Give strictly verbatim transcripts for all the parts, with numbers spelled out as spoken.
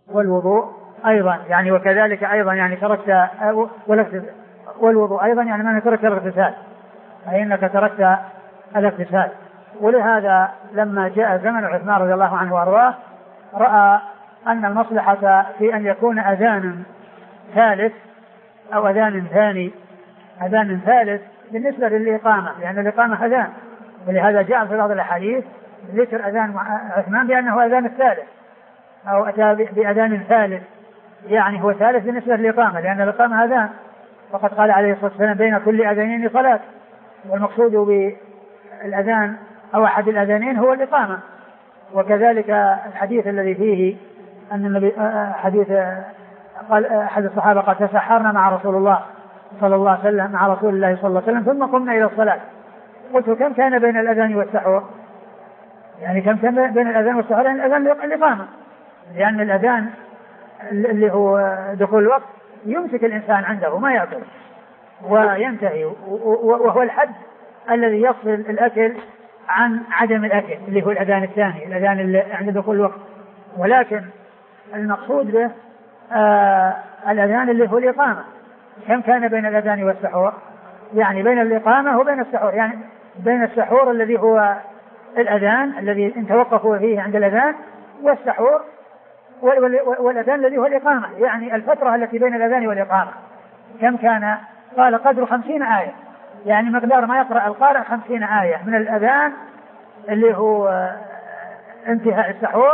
والوضوء أيضا يعني وكذلك أيضا يعني تركت والوضوء أيضا يعني ما تركت الاغتسال، أي أنك تركت الاغتسال. ولهذا لما جاء زمن عثمان رضي الله عنه وأرضاه رأى أن المصلحة في أن يكون أذان ثالث أو أذان ثاني أذان ثالث بالنسبة للإقامة، لأن الإقامة أذان، ولهذا جاء في بعض الأحاديث ذكر أذان عثمان بأنه أذان الثالث أو أتى بأذان ثالث، يعني هو ثالث بالنسبة للإقامة، لأن الإقامة أذان، وقد قال عليه الصلاة والسلام بين كل أذانين صلاة، والمقصود بالأذان أو أحد الأذانين هو الإقامة. وكذلك الحديث الذي فيه أن النبي حديث قال أحد الصحابة قال تسحرنا مع رسول الله صلى الله عليه وسلم مع رسول الله صلى الله عليه وسلم ثم قمنا إلى الصلاة، قلت كم كان بين الأذان والسحور؟ يعني كم كان بين الأذان والسحور؟ يعني الأذان الإقامة، لأن الأذان اللي هو دخول الوقت يمسك الإنسان عنده ما يأكل وينتهي، وهو الحد الذي يفصل الأكل عن عدم الأكل اللي هو الأذان الثاني، الأذان اللي عند دخول الوقت. ولكن المقصود به آه الأذان اللي هو الإقامة. كم كان بين الأذان والسحور؟ يعني بين الإقامة وبين السحور، يعني بين السحور الذي هو الأذان الذي ان توقفوا فيه عند الأذان، والسحور والأذان الذي هو الإقامة، يعني الفترة التي بين الأذان والإقامة كم كان؟ قال قدر خمسين آية، يعني مقدار ما يقرأ القارئ خمسين آية من الأذان اللي هو انتهاء السحور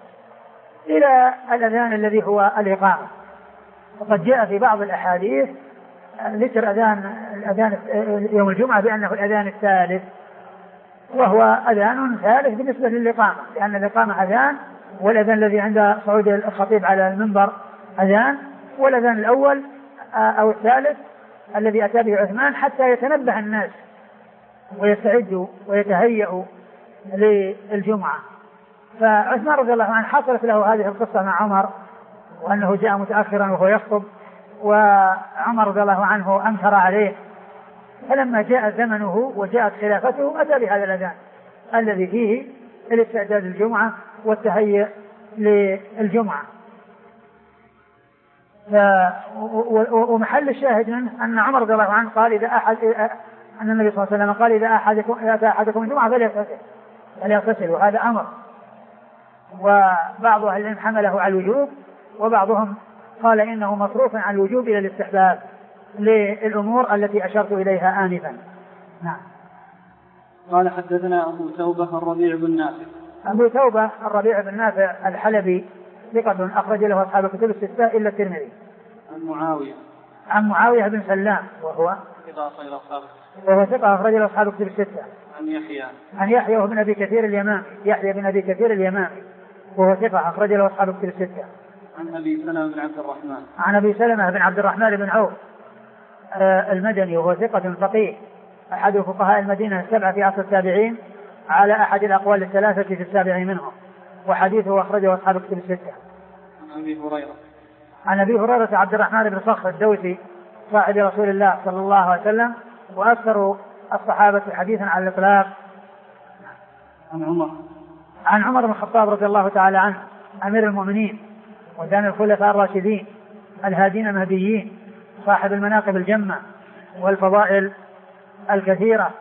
إلى الأذان الذي هو الإقامة. وقد جاء في بعض الأحاديث ذكر أذان الأذان يوم الجمعة بأنه الأذان الثالث، وهو أذان ثالث بالنسبة للإقامة، لأن الإقامة أذان، والأذان الذي عند صعود الخطيب على المنبر أذان، والأذان الأول أو الثالث الذي أتى به عثمان حتى يتنبه الناس ويستعدوا ويتهيئوا للجمعة. فعثمان رضي الله عنه حصلت له هذه القصة مع عمر، وأنه جاء متأخرا وهو يخطب، وعمر رضي الله عنه أنكر عليه، فلما جاء زمنه وجاءت خلافته أتى بهذا الأذان الذي فيه الاستعداد للجمعة والتهيئ للجمعة. ومحل الشاهد منه أن عمر رضي الله عنه قال إذا أحد أن النبي صلى الله عليه وسلم قال إذا أحدكم أتى أحدكم الجمعة فليغتسل فليغتسل، وهذا أمر. وبعض أهل العلم حمله على الوجوب، وبعضهم قال إنه مصروف عن الوجوب إلى الاستحباب للأمور التي أشرت إليها آنفا. نعم. قال حدثنا أبو توبة الربيع بن نافع. أبو توبة الربيع بن نافع الحلبي ثقة أخرج له أصحاب الكتب الستة إلا الترمذي. عن معاوية عن معاوية بن سلام وهو وهو ثقة أخرج له أصحاب الكتب الستة. عن يحيى عن يحيى بن أبي كثير اليمامي يحيى بن أبي كثير اليمامي وهو ثقة أخرج له أصحاب الكتب الستة. عن أبي سلمة بن عبد الرحمن عن أبي سلمة بن عبد الرحمن بن عوف المدني وهو ثقة فقيه أحد فقهاء المدينة السبعة في عصر التابعين على أحد الأقوال الثلاثة في السابع منهم، وحديثه أخرجه أصحاب الكتب الستة. عن أبي هريرة عن أبي هريرة عبد الرحمن بن صخر الدوسي صاحب رسول الله صلى الله عليه وسلم وأكثر الصحابة حديثا على الإطلاق. عن عمر عن عمر بن الخطاب رضي الله تعالى عنه أمير المؤمنين وكان الخلفاء الراشدين الهادين المهديين صاحب المناقب الجمة والفضائل الكثيرة،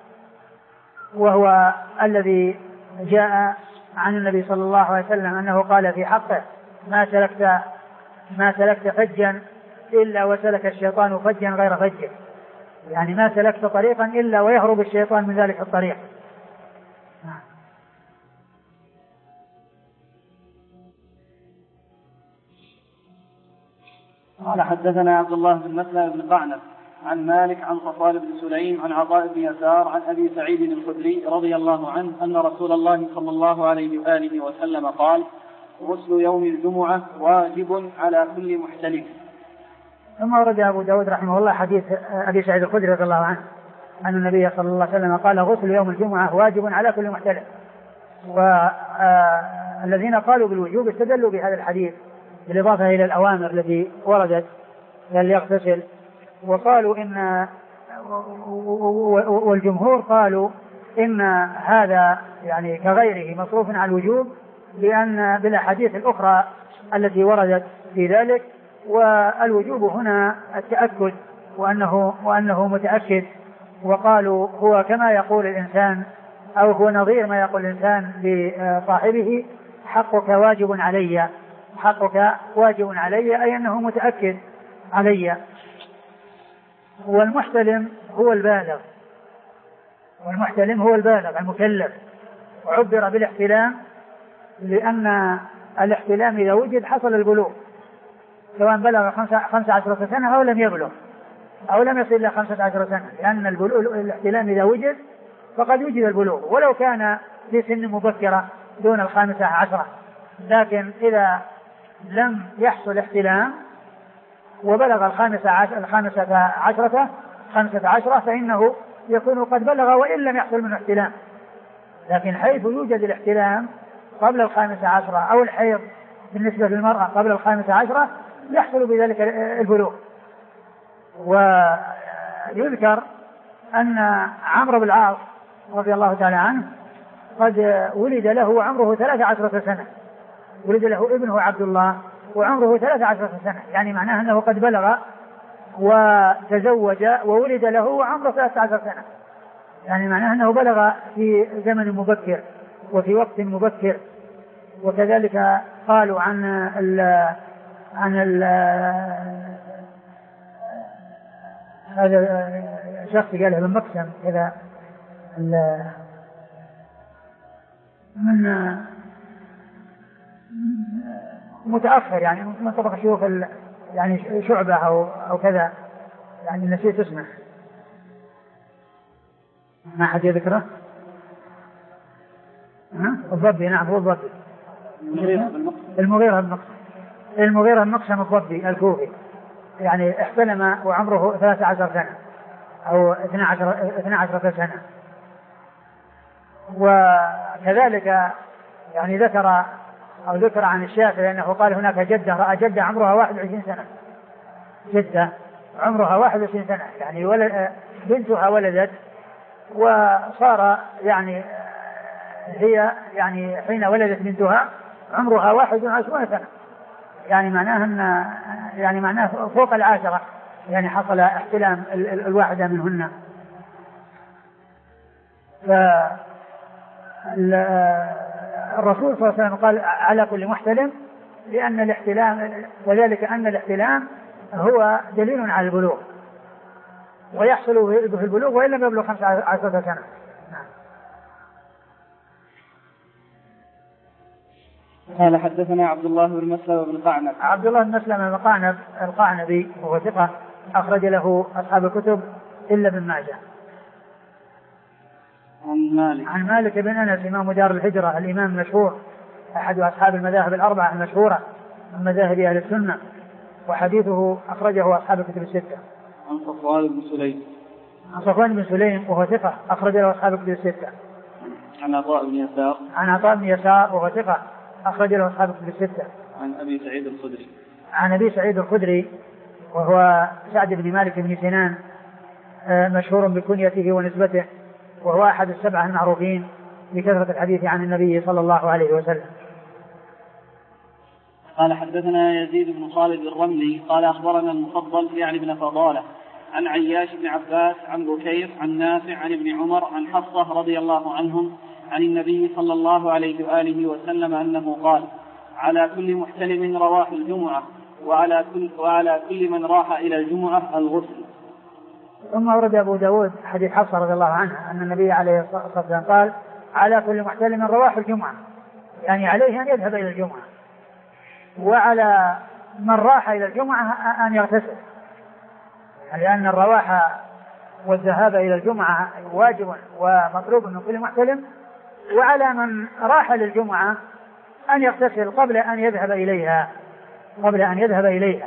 وهو الذي جاء عن النبي صلى الله عليه وسلم أنه قال في حقه ما سلكت ما سلكت فجا إلا وسلك الشيطان فجا غير فجه، يعني ما سلكت طريقا إلا ويهرب الشيطان من ذلك الطريق. قال حدثنا عبد الله بن مسلم بن قعنب عن مالك عن صفوان بن سليم عن عطاء بن يسار عن أبي سعيد الخدري رضي الله عنه أن رسول الله صلى الله عليه وآله وسلم قال غسل يوم الجمعة واجب على كل محتلم. ثم ورد أبو داود رحمه الله حديث أبي سعيد الخدري رضي الله عنه أن النبي صلى الله عليه وسلم قال غسل يوم الجمعة واجب على كل محتلم. والذين قالوا بالوجوب استدلوا بهذا الحديث بالإضافة إلى الأوامر التي وردت ليغتسل، وقالوا إن والجمهور قالوا إن هذا يعني كغيره مصروف على الوجوب، لأن بالأحاديث الأخرى التي وردت في ذلك. والوجوب هنا التأكد وأنه, وأنه متأكد. وقالوا هو كما يقول الإنسان أو هو نظير ما يقول الإنسان لصاحبه حقك واجب علي، حقك واجب علي أي أنه متأكد علي. والمحتلم هو البالغ، والمحتلم هو البالغ المكلف. وعبر بالاحتلام لأن الاحتلام إذا وجد حصل البلوغ، سواء بلغ خمسة عشرة سنة أو لم يبلغ أو لم يصل إلى خمسة عشرة سنة، لأن الاحتلام إذا وجد فقد وجد البلوغ ولو كان في سن مبكرة دون الخامسة عشرة. لكن إذا لم يحصل احتلام وبلغ الخامسة عشرة, الخامسة عشرة خمسة عشرة فإنه يكون قد بلغ وإن لم يحصل منه احتلام. لكن حيث يوجد الاحتلام قبل الخامسة عشرة أو الحيض بالنسبة للمرأة قبل الخامسة عشرة يحصل بذلك البلوغ. ويذكر أن عمرو بن العاص رضي الله تعالى عنه قد ولد له وعمره ثلاث عشرة سنة، ولد له ابنه عبد الله وعمره ثلاث عشرة سنة، يعني معناه أنه قد بلغ وتزوج وولد له وعمره ثلاث عشرة سنة، يعني معناه أنه بلغ في زمن مبكر وفي وقت مبكر. وكذلك قالوا عن ال عن ال هذا شخص قاله ابن مقسم كذا من متأخر، يعني من طبق شيوخ يعني شعبة أو أو كذا، يعني نسيت اسمه، ما حد يذكره. الضبي، نعم هو الضبي، المغيرة بن مقسم، المغيرة بن مقسم الضبي الكوفي، يعني احتلم وعمره ثلاث عشرة سنة أو اثنى عشرة سنة. وكذلك يعني ذكر أو ذكر عن الشافعي أنه قال هناك جدة رأى جدة عمرها واحد وعشرين سنة، جدة عمرها واحد وعشرين سنة، يعني ولد بنتها ولدت وصار يعني هي يعني حين ولدت بنتها عمرها واحد وعشرين سنة، يعني معناه أن يعني معناه فوق العاشرة، يعني حصل احتلام الواحدة منهن. فالرسول صلى الله عليه وسلم قال على كل محتلم، لأن الاحتلام وذلك أن الاحتلام هو دليل على البلوغ ويحصل به البلوغ وإن لم يبلغ خمسة عشرة سنة. قال حدثنا عبد الله بن مسلم بن قعنب. عبد الله بن مسلم بن قعنب القعنبي وهو ثقة أخرج له أصحاب الكتب إلا ابن ماجه. عن مالك عن مالك بن أنس إمام دار الهجرة الإمام المشهور أحد أصحاب المذاهب الأربعة المشهورة من مذاهب أهل السنة، وحديثه أخرجه أصحاب الكتب الستة. عن صفوان بن سليم. عن صفوان بن سليم وهو ثقة أخرج له أصحاب الكتب الستة. عن عطاء بن يسار. عن عطاء بن يسار وهو ثقة أخرج له أصحاب الكتب الستة. عن أبي سعيد الخدري. عن أبي سعيد الخدري وهو سعد بن مالك بن سنان مشهور بكنيته ونسبته، وهو أحد السبعة المعروفين بكثرة الحديث عن النبي صلى الله عليه وسلم. قال حدثنا يزيد بن خالد الرملي قال أخبرنا المفضل يعني بن فضالة عن عياش بن عباس عن بكير عن نافع عن ابن عمر عن حفصة رضي الله عنهم عن النبي صلى الله عليه وآله وسلم أنه قال: على كل محتلم رواح الجمعة وعلى كل, وعلى كل من راح إلى الجمعة الغسل. ثم ورد أبو داود حديث حفصة رضي الله عنها أن النبي عليه الصلاة والسلام قال: على كل محتلم رواح الجمعة، يعني عليه أن يذهب إلى الجمعة، وعلى من راح إلى الجمعة أن يغتسل، لأن الرواح والذهاب إلى الجمعة واجب ومطلوب من كل محتلم، وعلى من راح للجمعة أن يغتسل قبل أن يذهب إليها قبل أن يذهب إليها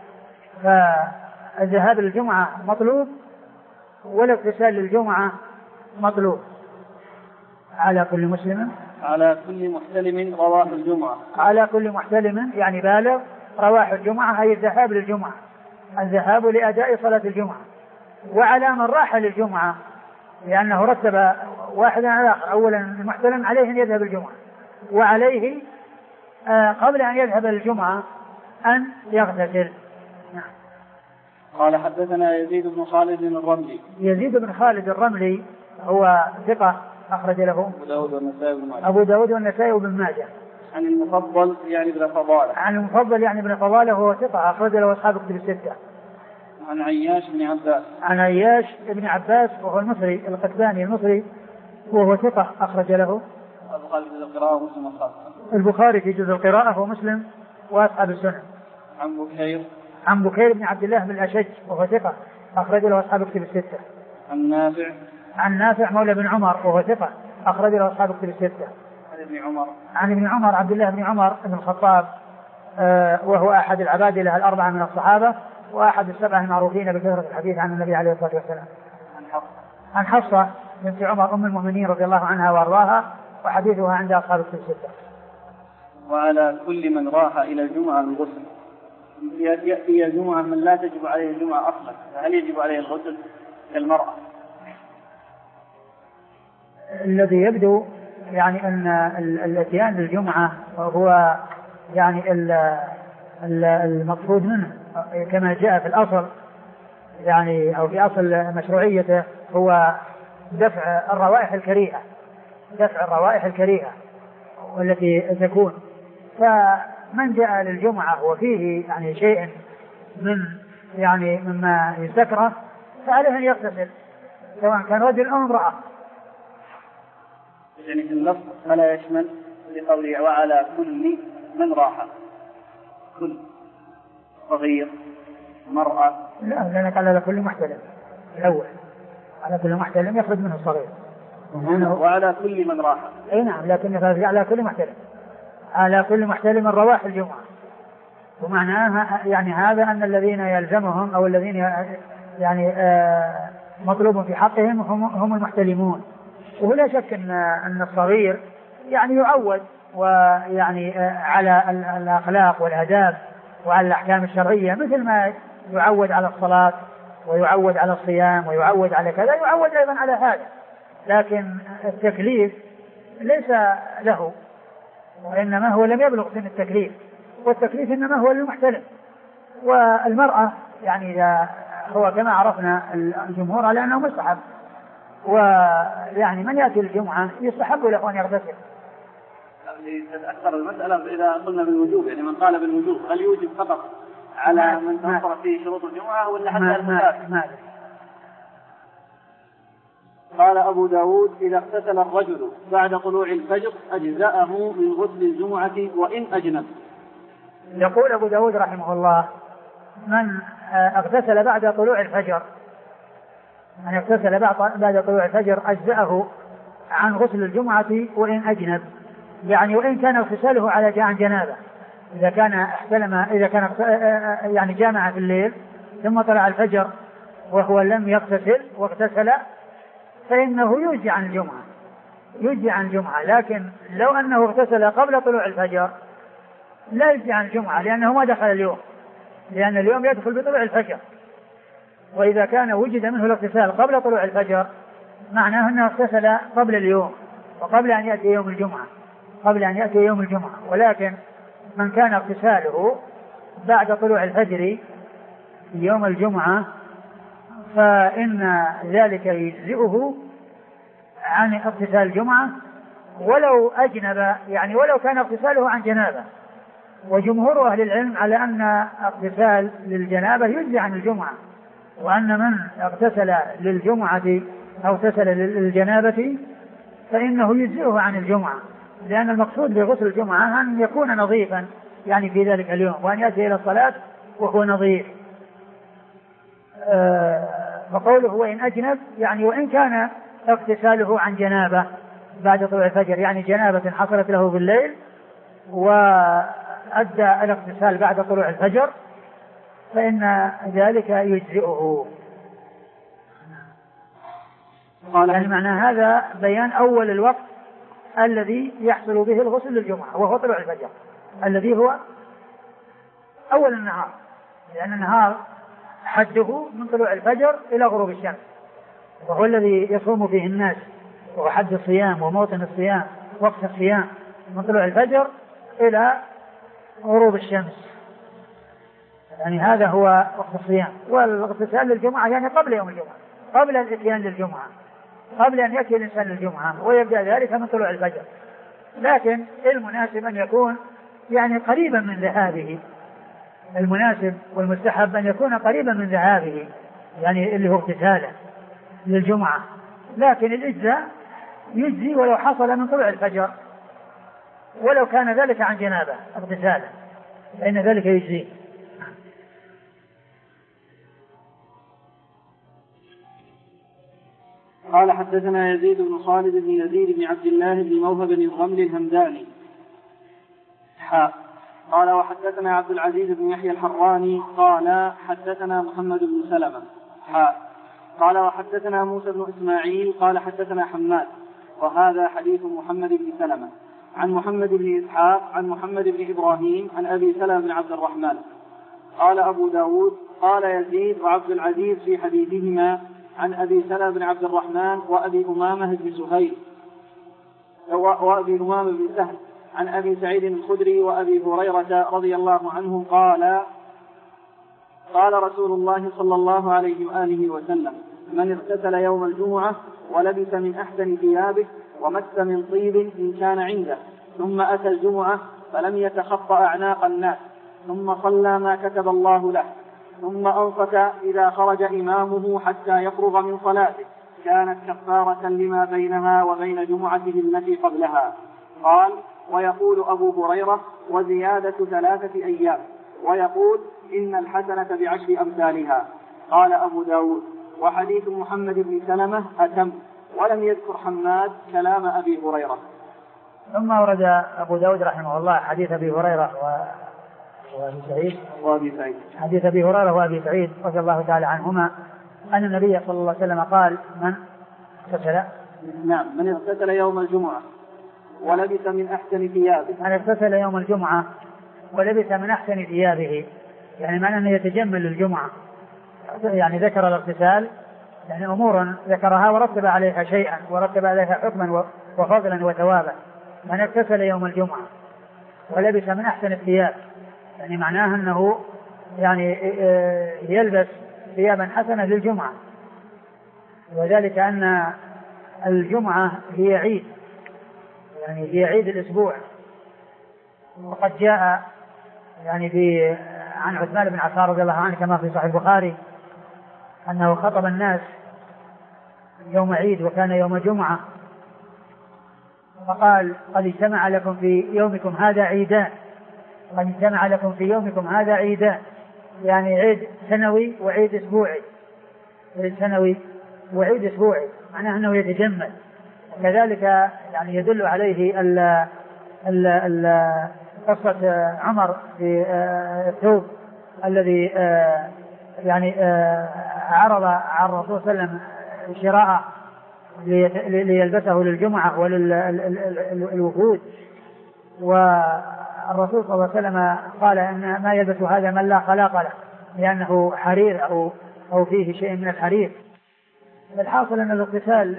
فالذهاب للجمعة مطلوب والاغتسال للجمعة مطلوب. على كل مسلم على كل محتلم رواح الجمعة، على كل محتلم يعني بالغ رواح الجمعة أي الذهاب للجمعة، الذهاب لأداء صلاة الجمعة. وعلى من راح للجمعة لأنه رتب واحدا على الآخر، أولا المحتلم عليه أن يذهب الجمعة، وعليه آه قبل أن يذهب للجمعة أن يغتسل. نعم. قال حدثنا يزيد بن خالد الرملي. يزيد بن خالد الرملي هو ثقة أخرج له أبو داود والنسائي وابن ماجه. أبو داود والنسائي وابن ماجه. عن المفضل يعني بن فضالة. عن المفضل يعني بن فضالة هو ثقة أخرج له أصحاب كتب الستة. عن عياش بن عباس. عن عياش بن عباس وهو المصري القتباني المصري وهو ثقة أخرج له البخاري في القراءة ومسلم والأصحاب. البخاري في جزء القراءة ومسلم وأصحاب السنن. عن بكير. عن بكير بن عبد الله بن الأشج وهو ثقة أخرج له أصحاب كتب الستة. عن نافع. عن نافع مولى بن عمر وهو ثقة أخرج له أصحاب كتب الستة. عن ابن عمر. عن ابن عمر عبد الله بن عمر بن الخطاب آه وهو أحد العبادلة الأربعة من الصحابة وأحد السبعة المعروفين بكثرة الحديث عن النبي عليه الصلاة والسلام. عن حفصة. عن حفصة بنت عمر أم المؤمنين رضي الله عنها وأرضاها وحديثها عند أصحاب الكتب الستة. وعلى كل من راح إلى الجمعة الغسل. يأتي الجمعة من لا تجب عليه الجمعة أصلا، هل يجب عليه الغسل كالمرأة؟ الذي يبدو يعني أن الاتيان للجمعة هو يعني المقصود منه كما جاء في الأصل يعني أو في أصل مشروعيته هو دفع الروائح الكريهة دفع الروائح الكريهة والتي تكون. فمن جاء للجمعة وفيه يعني شيء من يعني مما يستكره فعليه أن يغتسل سواء كان رجل أو امرأة. يعني في اللفظ فلا يشمل لقوله وعلى كل من راح، كل صغير مرأة. لا لأنك على كل محتلم الأول على كل محتلم يخرج منه الصغير وعلى كل من راح. أي نعم لكن على كل محتلم على كل محتلم رواح الجمعة. ومعناها يعني هذا أن الذين يلزمهم أو الذين يعني آه مطلوب في حقهم هم, هم المحتلمون. ولا شك أن أن الصغير يعني يعود ويعني آه على الأخلاق والآداب وعلى الأحكام الشرعية مثل ما يعود على الصلاة ويعود على الصيام ويعود على كذا يعود أيضا على هذا. لكن التكليف ليس له وإنما هو لم يبلغ سن التكليف والتكليف إنما هو للمحتلم. والمرأة يعني إذا هو كما عرفنا الجمهور على أنه مستحب ويعني من يأتي الجمعة يستحب له أن يغتسل. أكثر المسألة إذا قلنا بالوجوب يعني من قال بالوجوب هل يوجب فقط على من توفر فيه شروط الجمعة ولا حتى المسافر؟ قال أبو داود إذا اغتسل الرجل بعد طلوع الفجر أجزأه من غسل الجمعة وإن أجنب. يقول أبو داود رحمه الله من اغتسل بعد طلوع الفجر من اغتسل بعد طلوع الفجر أجزأه عن غسل الجمعة وإن أجنب يعني وإن كان اغتساله على عن جنابة. إذا كان احتلم إذا كان يعني جامع في الليل ثم طلع الفجر وهو لم يغتسل واغتسل فإنه يجزي عن الجمعة يجزي عن الجمعة. لكن لو أنه اغتسل قبل طلوع الفجر لا يجزي عن الجمعة لأنه ما دخل اليوم لأن اليوم يدخل بطلوع الفجر. وإذا كان وجد منه الاغتسال قبل طلوع الفجر معناه أنه اغتسل قبل اليوم وقبل أن يأتي يوم الجمعة قبل أن يأتي يوم الجمعة. ولكن من كان اغتساله بعد طلوع الفجر يوم الجمعة فإن ذلك يجزئه عن اغتسال الجمعة ولو أجنب يعني ولو كان اغتساله عن جنابة. وجمهور أهل العلم على أن اغتسال للجنابة يجزي عن الجمعة وأن من اغتسل للجمعة أو اغتسل للجنابة فإنه يجزئه عن الجمعة لأن المقصود بغسل الجمعة أن يكون نظيفا يعني في ذلك اليوم وأن يأتي إلى الصلاة وهو نظيف. فقوله هو إن أجنب يعني وإن كان اغتساله عن جنابة بعد طلوع الفجر يعني جنابة حصلت له بالليل وأدى الاغتسال بعد طلوع الفجر فإن ذلك يجزئه. يعني معنى هذا بيان أول الوقت الذي يحصل به الغسل للجمعة وهو طلوع الفجر الذي هو أول النهار لأن النهار حده من طلوع الفجر إلى غروب الشمس وهو الذي يصوم فيه الناس وهو حد الصيام وموطن الصيام وقت الصيام من طلوع الفجر إلى غروب الشمس، يعني هذا هو وقت الصيام. والاغتسال للجمعة يعني قبل يوم الجمعة، قبل الاتيان للجمعة، قبل أن يأتي الإنسان للجمعة، ويبدأ ذلك من طلوع الفجر. لكن المناسب أن يكون يعني قريبا من ذهابه، المناسب والمستحب أن يكون قريبا من ذهابه، يعني اللي هو اغتساله للجمعة. لكن الإجزاء يجزي ولو حصل من طلوع الفجر، ولو كان ذلك عن جنابه اغتساله، فإن ذلك يجزي. قال حدثنا يزيد بن خالد بن يزيد بن عبد الله بن موهب بن الرمل الهمداني حاء قال وحدثنا عبد العزيز بن يحيى الحراني قال حدثنا محمد بن سلمة حاء قال وحدثنا موسى بن إسماعيل قال حدثنا حماد وهذا حديث محمد بن سلمة عن محمد بن إسحاق عن محمد بن إبراهيم عن أبي سلمة بن عبد الرحمن. قال أبو داود قال يزيد وعبد العزيز في حديثهما عن أبي سلمة بن عبد الرحمن وأبي أمامة بن سهيل وأبي أمامة بن سهل عن أبي سعيد الخدري وأبي هريرة رضي الله عنه قال قال رسول الله صلى الله عليه وآله وسلم من اغتسل يوم الجمعة ولبس من أحسن ثيابه ومس من طيب إن كان عنده ثم أتى الجمعة فلم يتخطى أعناق الناس ثم صلى ما كتب الله له ثم أنصت إذا خرج إمامه حتى يفرغ من صلاته كانت كفارة لما بينها وبين جمعته التي قبلها. قال ويقول أبو هريرة وزيادة ثلاثة أيام ويقول إن الحسنة بعشر أمثالها. قال أبو داود وحديث محمد بن سلمة أتم ولم يذكر حماد كلام أبي هريرة. ثم ورد أبو داود رحمه الله حديث أبي هريرة وأبي سعيد وأبي سعيد حديث أبي هريرة وأبي سعيد رضي الله تعالى عنهما أن النبي صلى الله عليه وسلم قال من اغتسل نعم من اغتسل يوم الجمعة ولبس من أحسن ثيابه من اغتسل يوم الجمعة ولبس من أحسن ثيابه، يعني معنى أنه يتجمل للجمعة، يعني ذكر الاغتسال يعني أمورا ذكرها ورتب عليها شيئا ورتب عليها حكما وفضلا وثوابا. من اغتسل يوم الجمعة ولبس من أحسن الثياب يعني معناها أنه يعني يلبس ثيابا حسنة للجمعة، وذلك أن الجمعة هي عيد، يعني هي عيد الأسبوع. وقد جاء يعني في عن عثمان بن عفان رضي الله عنه كما في صحيح البخاري أنه خطب الناس يوم عيد وكان يوم جمعة فقال قد اجتمع لكم في يومكم هذا عيدان، قد اجتمع لكم في يومكم هذا عيدان، يعني عيد سنوي وعيد أسبوعي، عيد سنوي وعيد أسبوعي، معناه أنه يتجمل. كذلك يعني يدل عليه ال ال ال قصة عمر في الثوب الذي يعني عرض على الرسول صلى الله عليه وسلم شراءه ليلبسه للجمعة وللوفود، والرسول صلى الله عليه وسلم قال أن ما يلبس هذا من لا خلاق له لأنه حرير أو أو فيه شيء من الحرير. الحاصل أن الاغتسال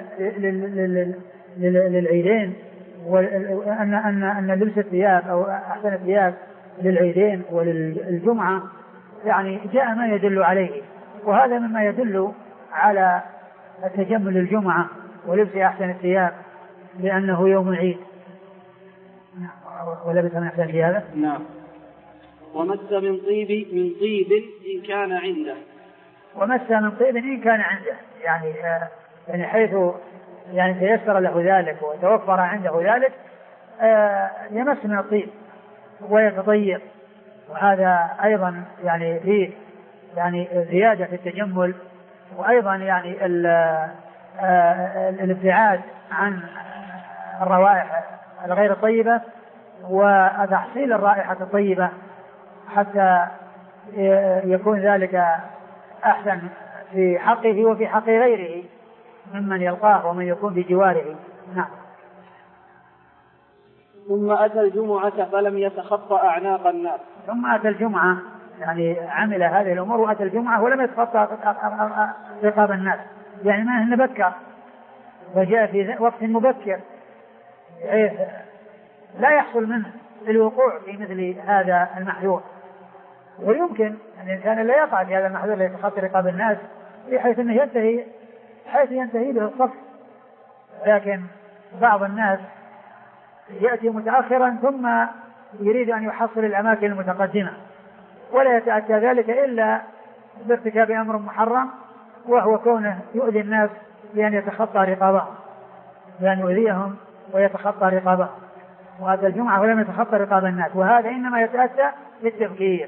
للعيدين وأن أن أن لبس الثياب أو أحسن الثياب للعيدين وللجمعة يعني جاء ما يدل عليه، وهذا مما يدل على التجمل للجمعة ولبس أحسن الثياب لأنه يوم عيد. ولبس من أحسن الثياب نعم ومس من طيب من طيب إن كان عنده ومس من طيب إن كان عنده يعني آه يعني حيث يعني تيسر له ذلك وتوفر عنده ذلك آه يمس من الطيب ويتطيب، وهذا أيضا يعني فيه يعني زيادة في التجمل، وأيضا يعني الابتعاد عن الروائح الغير الطيبة وتحصيل الرائحة الطيبة حتى يكون ذلك أحسن في حقه وفي حق غيره ممن يلقاه ومن يكون بجواره. نعم. ثم أتى الجمعة فلم يتخطى أعناق الناس ثم أتى الجمعة يعني عمل هذه الأمور وأتى الجمعة ولم يتخطى رقاب الناس، يعني ما هن بكر وجاء في وقت مبكر لا يحصل منه الوقوع في مثل هذا المحذور. ويمكن أن الإنسان لا يقع في هذا المحذور ليتخطى رقاب الناس بحيث أنه ينتهي حيث ينتهي به الصف، لكن بعض الناس يأتي متأخرا ثم يريد أن يحصل الأماكن المتقدمة، ولا يتأتى ذلك إلا بارتكاب أمر محرم، وهو كونه يؤذي الناس بأن يتخطى رقابهم، بأن يؤذيهم ويتخطى رقابهم. وهذا الجمعة ولم يتخطى رقاب الناس، وهذا إنما يتأتى بالتفكير.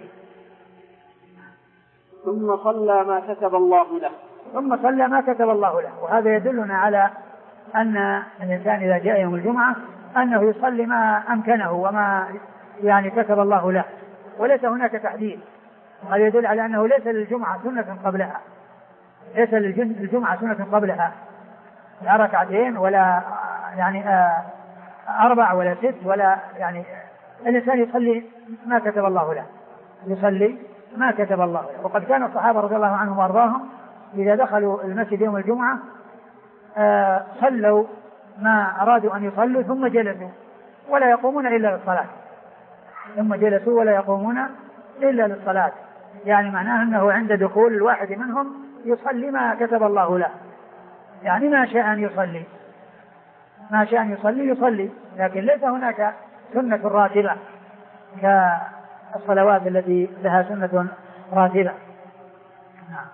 ثم صلى ما كتب الله له ثم صلى ما كتب الله له. وهذا يدلنا على أن الإنسان إذا جاء يوم الجمعة أنه يصلي ما أمكنه وما يعني كتب الله له، وليس هناك تحديد. وهذا يدل على أنه ليس للجمعة سنة قبلها، ليس للجمعة سنة قبلها لا ركعتين ولا يعني أربع ولا ست، ولا يعني الإنسان يصلي ما كتب الله له، يصلي ما كتب الله له. وقد كان الصحابة رضي الله عنهم وأرضاهم إذا دخلوا المسجد يوم الجمعة آه صلوا ما أرادوا أن يصلوا ثم جلسوا ولا يقومون إلا للصلاة، ثم جلسوا ولا يقومون إلا للصلاة. يعني معناه أنه عند دخول الواحد منهم يصلي ما كتب الله له، يعني ما شاء أن يصلي ما شاء أن يصلي يصلي، لكن ليس هناك سنة راتبة كالصلوات التي لها سنة راتبة. نعم.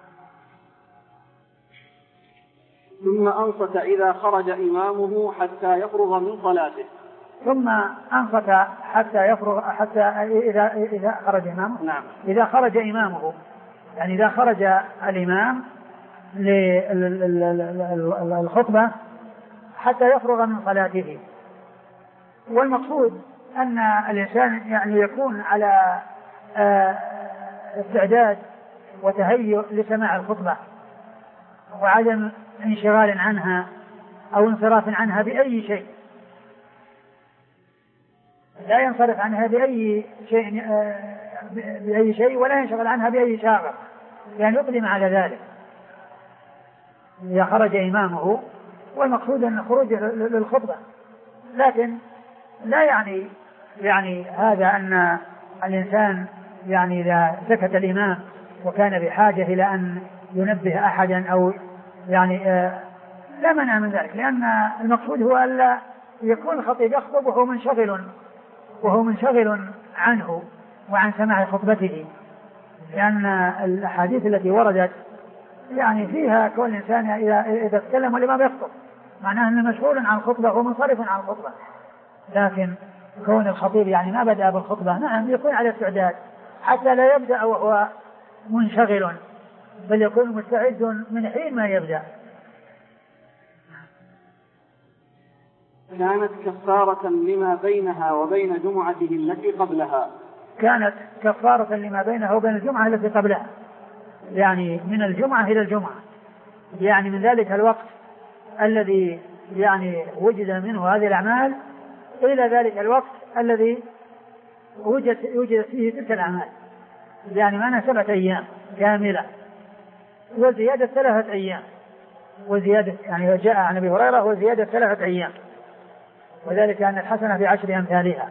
ثم أنصت إذا خرج إمامه حتى يفرغ من صلاته. ثم أنصت حتى يفرغ حتى إذا إذا خرج إمامه. نعم. إذا خرج إمامه يعني إذا خرج الإمام للخطبة حتى يفرغ من صلاته. والمقصود أن الإنسان يعني يكون على استعداد وتهيؤ لسماع الخطبة، وعدم انشغال عنها أو انصراف عنها بأي شيء، لا ينصرف عنها بأي شيء بأي شيء ولا ينشغل عنها بأي شاغل، يعني يقدم على ذلك إذا خرج إمامه. والمقصود أن خروج للخطبة، لكن لا يعني يعني هذا أن الإنسان يعني إذا سكت الإمام وكان بحاجة إلى أن ينبه أحدا أو يعني آه لا منع من ذلك، لأن المقصود هو ألا يكون الخطيب يخطب وهو منشغل وهو منشغل عنه وعن سماع خطبته، لأن الأحاديث التي وردت يعني فيها كل إنسان إذا إذا تكلم والإمام يخطب معناه أنه مشغول عن الخطبة ومنصرف عن الخطبة. لكن كون الخطيب يعني ما بدأ بالخطبة نعم يكون على استعداد حتى لا يبدأ وهو منشغل، بل يكون مستعد من حين ما يبدأ. كانت كفارة لما بينها وبين جمعته التي قبلها. كانت كفارة لما بينها وبين الجمعة التي قبلها، يعني من الجمعة إلى الجمعة، يعني من ذلك الوقت الذي يعني وجد منه هذه الأعمال إلى ذلك الوقت الذي وجد وجد فيه تلك الأعمال، يعني معنا سبعة أيام كاملة وزيادة ثلاثة أيام، وزيادة يعني جاء عن أبي هريرة وزيادة ثلاثة أيام، وذلك أن الحسنة في عشر أمثالها.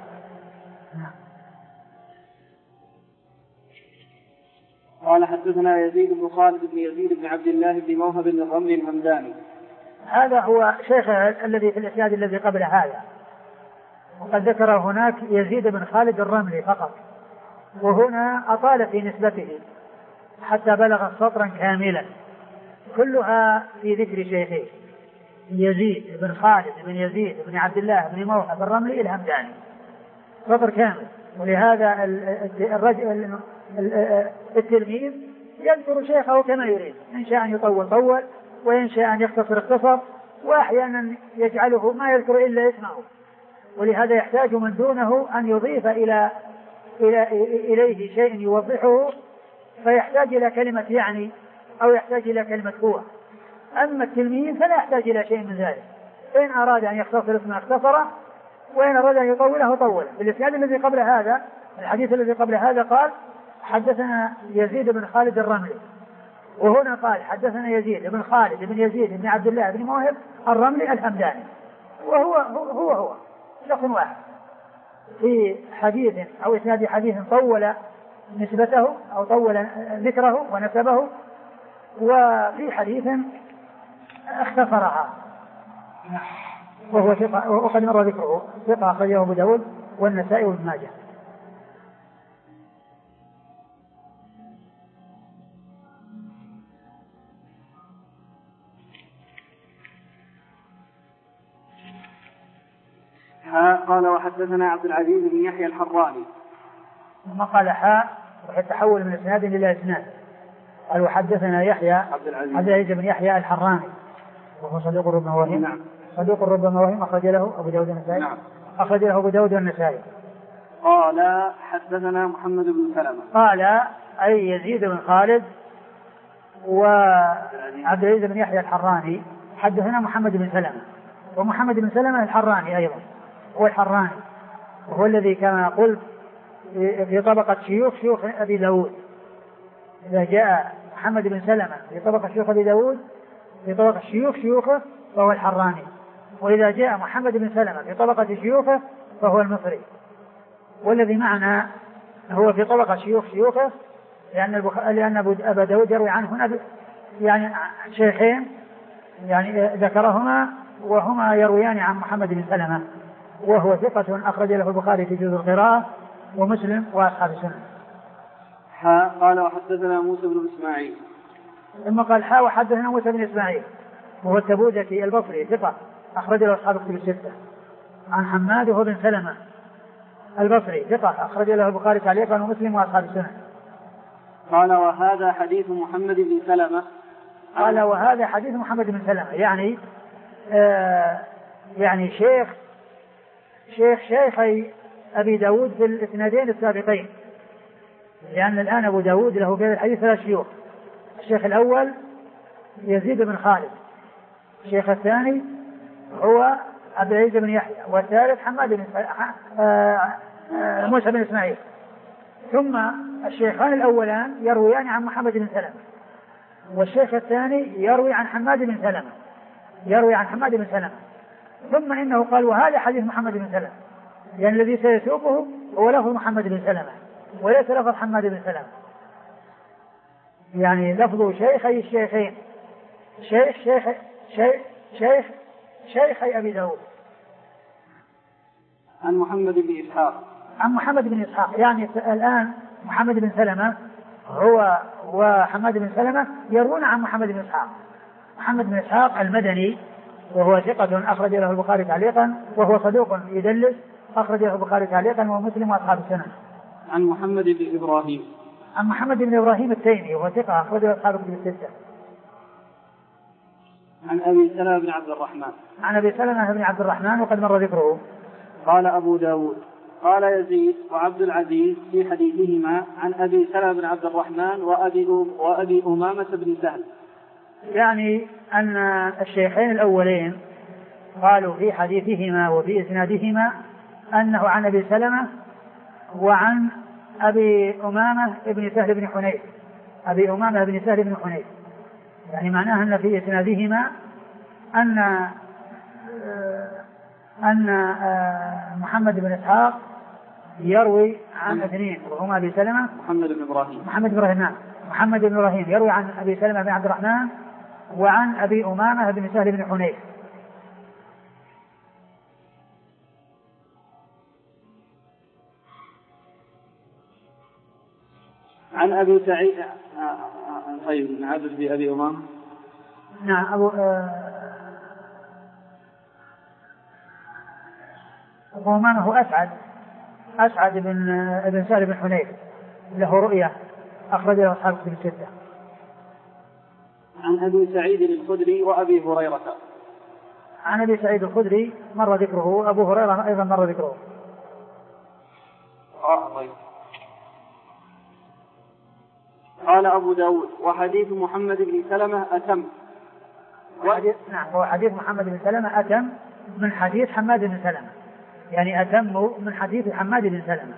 قال حدثنا يزيد بن خالد بن يزيد بن عبد الله بن موهب بن الرملي الهمداني. هذا هو شيخه الذي في الإسناد الذي قبل هذا، وقد ذكر هناك يزيد بن خالد الرملي فقط، وهنا أطال في نسبته حتى بلغ سطرا كاملا كلها في ذكر شيخه يزيد بن خالد بن يزيد بن عبد الله بن موهب الرملي الهمداني، سطر كامل. ولهذا الرجل التلميذ يذكر شيخه كما يريد، إن شاء أن يطول طول وإن شاء أن يختصر اختصر، وأحيانا يجعله ما يذكر إلا اسمه. ولهذا يحتاج من دونه أن يضيف إلى إلى إليه شيء يوضحه، فيحتاج إلى كلمة يعني أو يحتاج إلى كلمة هو. أما التلميذ فلا يحتاج إلى شيء من ذلك، إن أراد أن يختصر اسمه اختصره، وإن أراد أن يطوله طوله. بالإسناد الذي قبل هذا الحديث الذي قبل هذا قال حدثنا يزيد بن خالد الرملي، وهنا قال حدثنا يزيد بن خالد بن يزيد بن عبد الله بن موهب الرملي الهمداني، وهو هو هو شخص واحد في حديث أو إسناد حديث طول نسبته أو طول ذكره ونسبه، وفي حديث اختصرها وهو ثقة وقد مر ذكره، ثقة أخرجه أبو داود والنسائي وابن ماجه. قال وحدثنا عبد العزيز بن يحيى الحراني. ثم قال حاء ويتحول من اسناد الى اسناد. قال وحدثنا يحيى عبد العزيز, عبد العزيز بن يحيى الحراني وهو صديق ربما وهم. نعم. صديق ربما وهم. أخرج له أبو داود والنسائي. نعم. أخرج له أبو داود والنسائي. قال حدثنا محمد بن سلمة. قال أي يزيد بن خالد وعبد العزيز بن يحيى الحراني حدثنا محمد بن سلمة، ومحمد بن سلمة الحراني أيضا هو الحراني، وهو الذي كما قلت في طبقة شيوخ شيوخ أبي داود. إذا جاء محمد بن سلمة في طبقة شيوخ أبي داود في طبقة شيوخ شيوخه فهو الحراني، وإذا جاء محمد بن سلمة في طبقة شيوخه فهو المصري. والذي معنا هو في طبقة شيوخ شيوخه لأن البخ... لأن أبا داود يروي عنه هنا يعني شيخين يعني ذكرهما وهما يرويان عن محمد بن سلمة، وهو ثقة أخرج له البخاري في جزء القراءة ومسلم وأصحاب السنن. حاء قال وحدثنا موسى بن إسماعيل. ثم قال حاء وحدثنا موسى بن إسماعيل وهو التبوذكي البصري ثقة أخرج له أصحاب الكتب الستة. عن حماد وهو بن سلمة البصري ثقة أخرج له البخاري تعليقا ومسلم وأصحاب السنن. قال وهذا حديث محمد بن سلمة. قال وهذا حديث محمد بن سلمة يعني آه يعني شيخ شيخ شيخي أبي داود في الاثنين السابقين، لأن الآن أبو داود له في الحديث ثلاث شيوخ. الشيخ الأول يزيد بن خالد، الشيخ الثاني هو عبد العزيز بن يحيى، والثالث حماد بن موسى بن إسماعيل. ثم الشيخان الأولان يرويان عن محمد بن سلمة، والشيخ الثاني يروي عن حماد بن سلمة يروي عن حماد بن سلمة. ثم إنه قال وهذا حديث محمد بن سلمة، يعني الذي سيسوقه هو لفظ محمد بن سلمة وليس لفظ حماد بن سلمة، يعني لفظ شيخي الشيخين شيخ شيخ شيخ شيخ شيخي أبي داود. عن محمد بن إسحاق عن محمد بن إسحاق، يعني الآن محمد بن سلمة هو وحماد بن سلمة يروون عن محمد بن إسحاق. محمد بن إسحاق المدني وهو ثقة أخرج له البخاري تعليقا، وهو صدوق يدلس أخرج له البخاري تعليقا ومسلم وأصحاب السنن. عن محمد بن إبراهيم. عن محمد بن إبراهيم التيمي وهو ثقة أخرج له أصحاب الكتب الستة. عن أبي سلمة بن عبد الرحمن. عن أبي سلمة بن عبد الرحمن وقد مر ذكره. قال أبو داود قال يزيد وعبد العزيز في حديثهما عن أبي سلمة بن عبد الرحمن وأبي, وأبي أمامة بن سهل، يعني أن الشيخين الأولين قالوا في حديثهما وفي إسنادهما أنه عن أبي سلمة وعن أبي أمامة بن سهل بن حنيف أبي أمامة بن سهل بن حنيف، يعني معناه أن في إسنادهما أن أن محمد بن إسحاق يروي عن اثنين وهما أبي سلمة محمد بن إبراهيم محمد بن إبراهيم محمد بن إبراهيم يروي عن أبي سلمة بن عبد الرحمن وعن أبي أمامة بن سهل بن حنيف. عن أبي سعيد. طيب نعرف بأبي أمامة. نعم أبو أبو أمامة هو أسعد أسعد بن ابن سهل بن حنيف له رؤية أخرج له أصحاب الكتب الستة. عن أبي سعيد الخدري وأبي هريرة. عن أبي سعيد الخدري مر ذكره، أبو هريرة أيضا مر ذكره. آه طيب. قال أبو داود وحديث محمد بن سلمة أتم. وحديث نعم هو حديث محمد بن سلمة أتم من حديث حماد بن سلمة، يعني أتم من حديث حماد بن سلمة.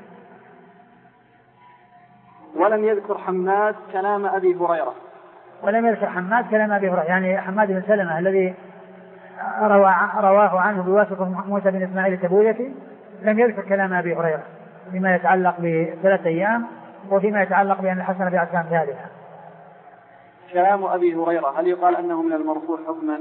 ولم يذكر حماد كلام أبي هريرة. ولم يذكر حماد كلام أبي هريرة، يعني حماد بن سلمة الذي روى رواه عنه بواسطة موسى بن إسماعيل التبوذكي لم يذكر كلام أبي هريرة فيما يتعلق بثلاث أيام وفيما يتعلق بأن الحسنة بأحكام ثالثة. كلام أبي هريرة هل يقال أنه من المرفوع حكما؟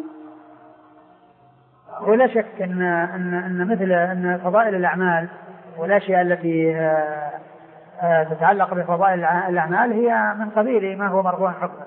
ولا شك أن أن أن مثل أن فضائل الأعمال والأشياء التي تتعلق بفضائل الأعمال هي من قبيل ما هو مرفوع حكما.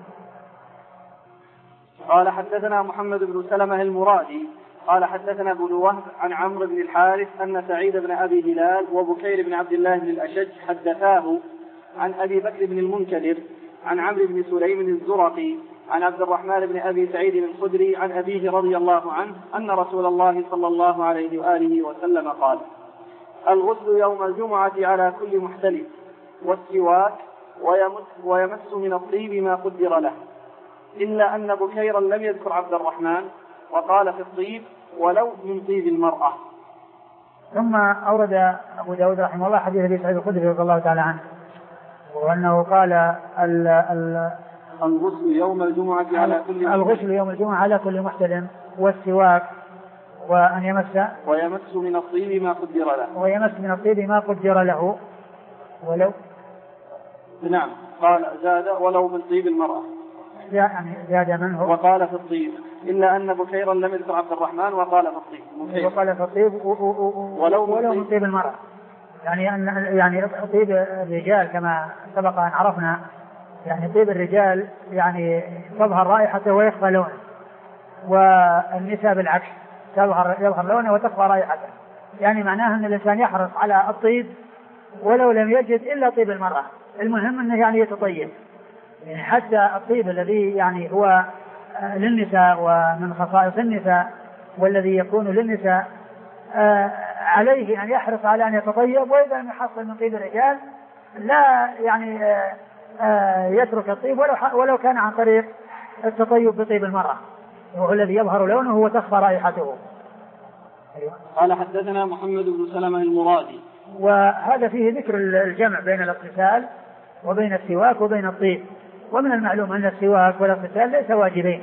قال حدثنا محمد بن سلمة المرادي قال حدثنا ابن وهب عن عمرو بن الحارث أن سعيد بن أبي هلال وبكير بن عبد الله بن الأشج حدثاه عن أبي بكر بن المنكدر عن عمرو بن سليم الزرقي عن عبد الرحمن بن أبي سعيد الخدري عن أبيه رضي الله عنه أن رسول الله صلى الله عليه وآله وسلم قال: الغسل يوم الجمعة على كل محتلم، والسواك، ويمس, ويمس من الطيب ما قدر له، إلا أن بكيرا لم يذكر عبد الرحمن وقال في الطيب ولو من طيب المرأة. ثم أورد أبو داود رحمه الله حديث أبي سعيد الخدري رضي الله تعالى عنه وأنه قال ال ال الغسل يوم الجمعة على كل محتلم الغسل يوم الجمعة على كل محتلم، والسواك، وأن يمس ويمس من الطيب ما قدر له ويمس من الطيب ما قدر له ولو نعم قال زاد ولو من طيب المرأة يعني زاد منه وقال في الطيب، إلا أن بكيرا لم يذكر عبد الرحمن وقال في الطيب وقال في الطيب ولو من طيب المرأة، يعني أن يعني طيب الرجال كما سبق أن عرفنا، يعني طيب الرجال يعني تظهر رائحته ويخفى لونه، والنساء بالعكس تظهر يظهر لونه وتخفى رائحته، يعني معناه أن الإنسان يحرص على الطيب ولو لم يجد إلا طيب المرأة، المهم أنه يعني يتطيب، يعني حتى الطيب الذي يعني هو للنساء ومن خصائص النساء والذي يكون للنساء عليه أن يحرص على أن يتطيب، وإذا لم يحصل من طيب الرجال لا يعني يترك الطيب ولو ولو كان عن طريق التطيب بطيب المرأة، وهو الذي يظهر لونه وتخفى رائحته. قال حدثنا محمد بن سلمة المرادي. وهذا فيه ذكر الجمع بين الاغتسال وبين السواك وبين الطيب، ومن المعلوم أن السواك والاغتسال ليس واجبين،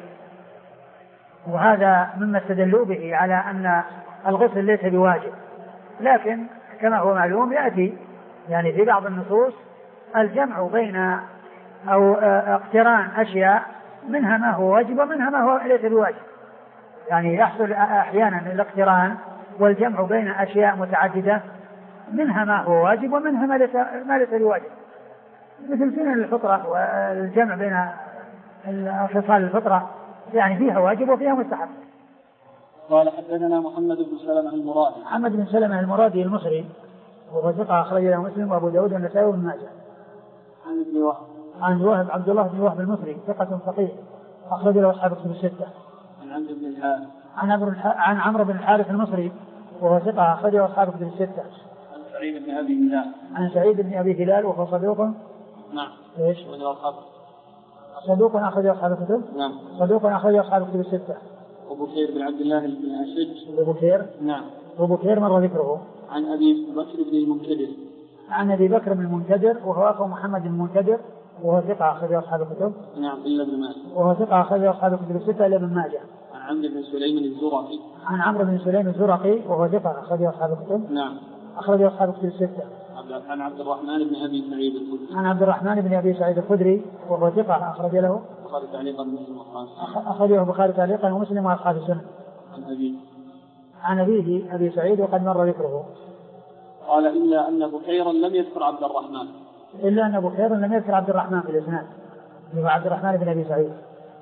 وهذا مما استدلوا به على أن الغسل ليس بواجب، لكن كما هو معلوم يأتي يعني في بعض النصوص الجمع بين أو اقتران أشياء منها ما هو واجب ومنها ما هو ليس بواجب، يعني يحصل أحيانا الاقتران والجمع بين أشياء متعددة منها ما هو واجب ومنها ما ليس, ما ليس بواجب، مثل سنن الفطرة والجمع بين خصال الفطرة يعني فيها واجب وفيها مستحب. قال حدثنا محمد بن سلمة المرادي. محمد بن سلمة المرادي المصري وهو ثقة أخرج له مسلم وأبو داود والنسائي وابن ماجه. عن ابن وهب. عن وهب عبد الله بن وهب المصري ثقة فقيه أخرج له أصحاب الكتب الستة. عن عمرو بن الحارث. عن عمرو بن الحارث المصري وهو ثقة أخرج له أصحاب الكتب الستة. عن سعيد بن أبي هلال. عن سعيد بن أبي هلال وهو صدوق. نعم. إيش؟ صدوق أخرج أصحاب الكتب. نعم. صدوق أخرج أصحاب الكتب الستة. وبكير بن عبد الله بن الأشج. وبكير. نعم. وبكير مر ذكره. عن أبي بكر بن المنكدر. عن أبي بكر بن المنكدر وهو أخو محمد بن المنكدر وهو ثقة أخرج أصحاب الكتب. نعم إلا ابن ماجه. وهو ثقة أخرج أصحاب الكتب الستة إلا ابن ماجه. عن عمرو بن سليم الزرقي. عن عمرو بن سليم الزرقي وهو ثقة أخرج أصحاب الكتب. نعم. أخرج أصحاب الكتب الستة. عن عبد الرحمن بن أبي سعيد الخدري. عن عبد الرحمن بن أبي سعيد الخدري وهو ثقة أخرج له البخاري تعليقا مسلم وأصحاب. أخرجه البخاري تعليقا ومسلم وأصحاب السنن. عن أبي. عن أبيه أبي سعيد وقد مر ذكره. قال إلا أن بكيرا لم يذكر عبد الرحمن. إلا أن بكيرا لم يذكر عبد الرحمن في الإسناد هو عبد الرحمن بن أبي سعيد.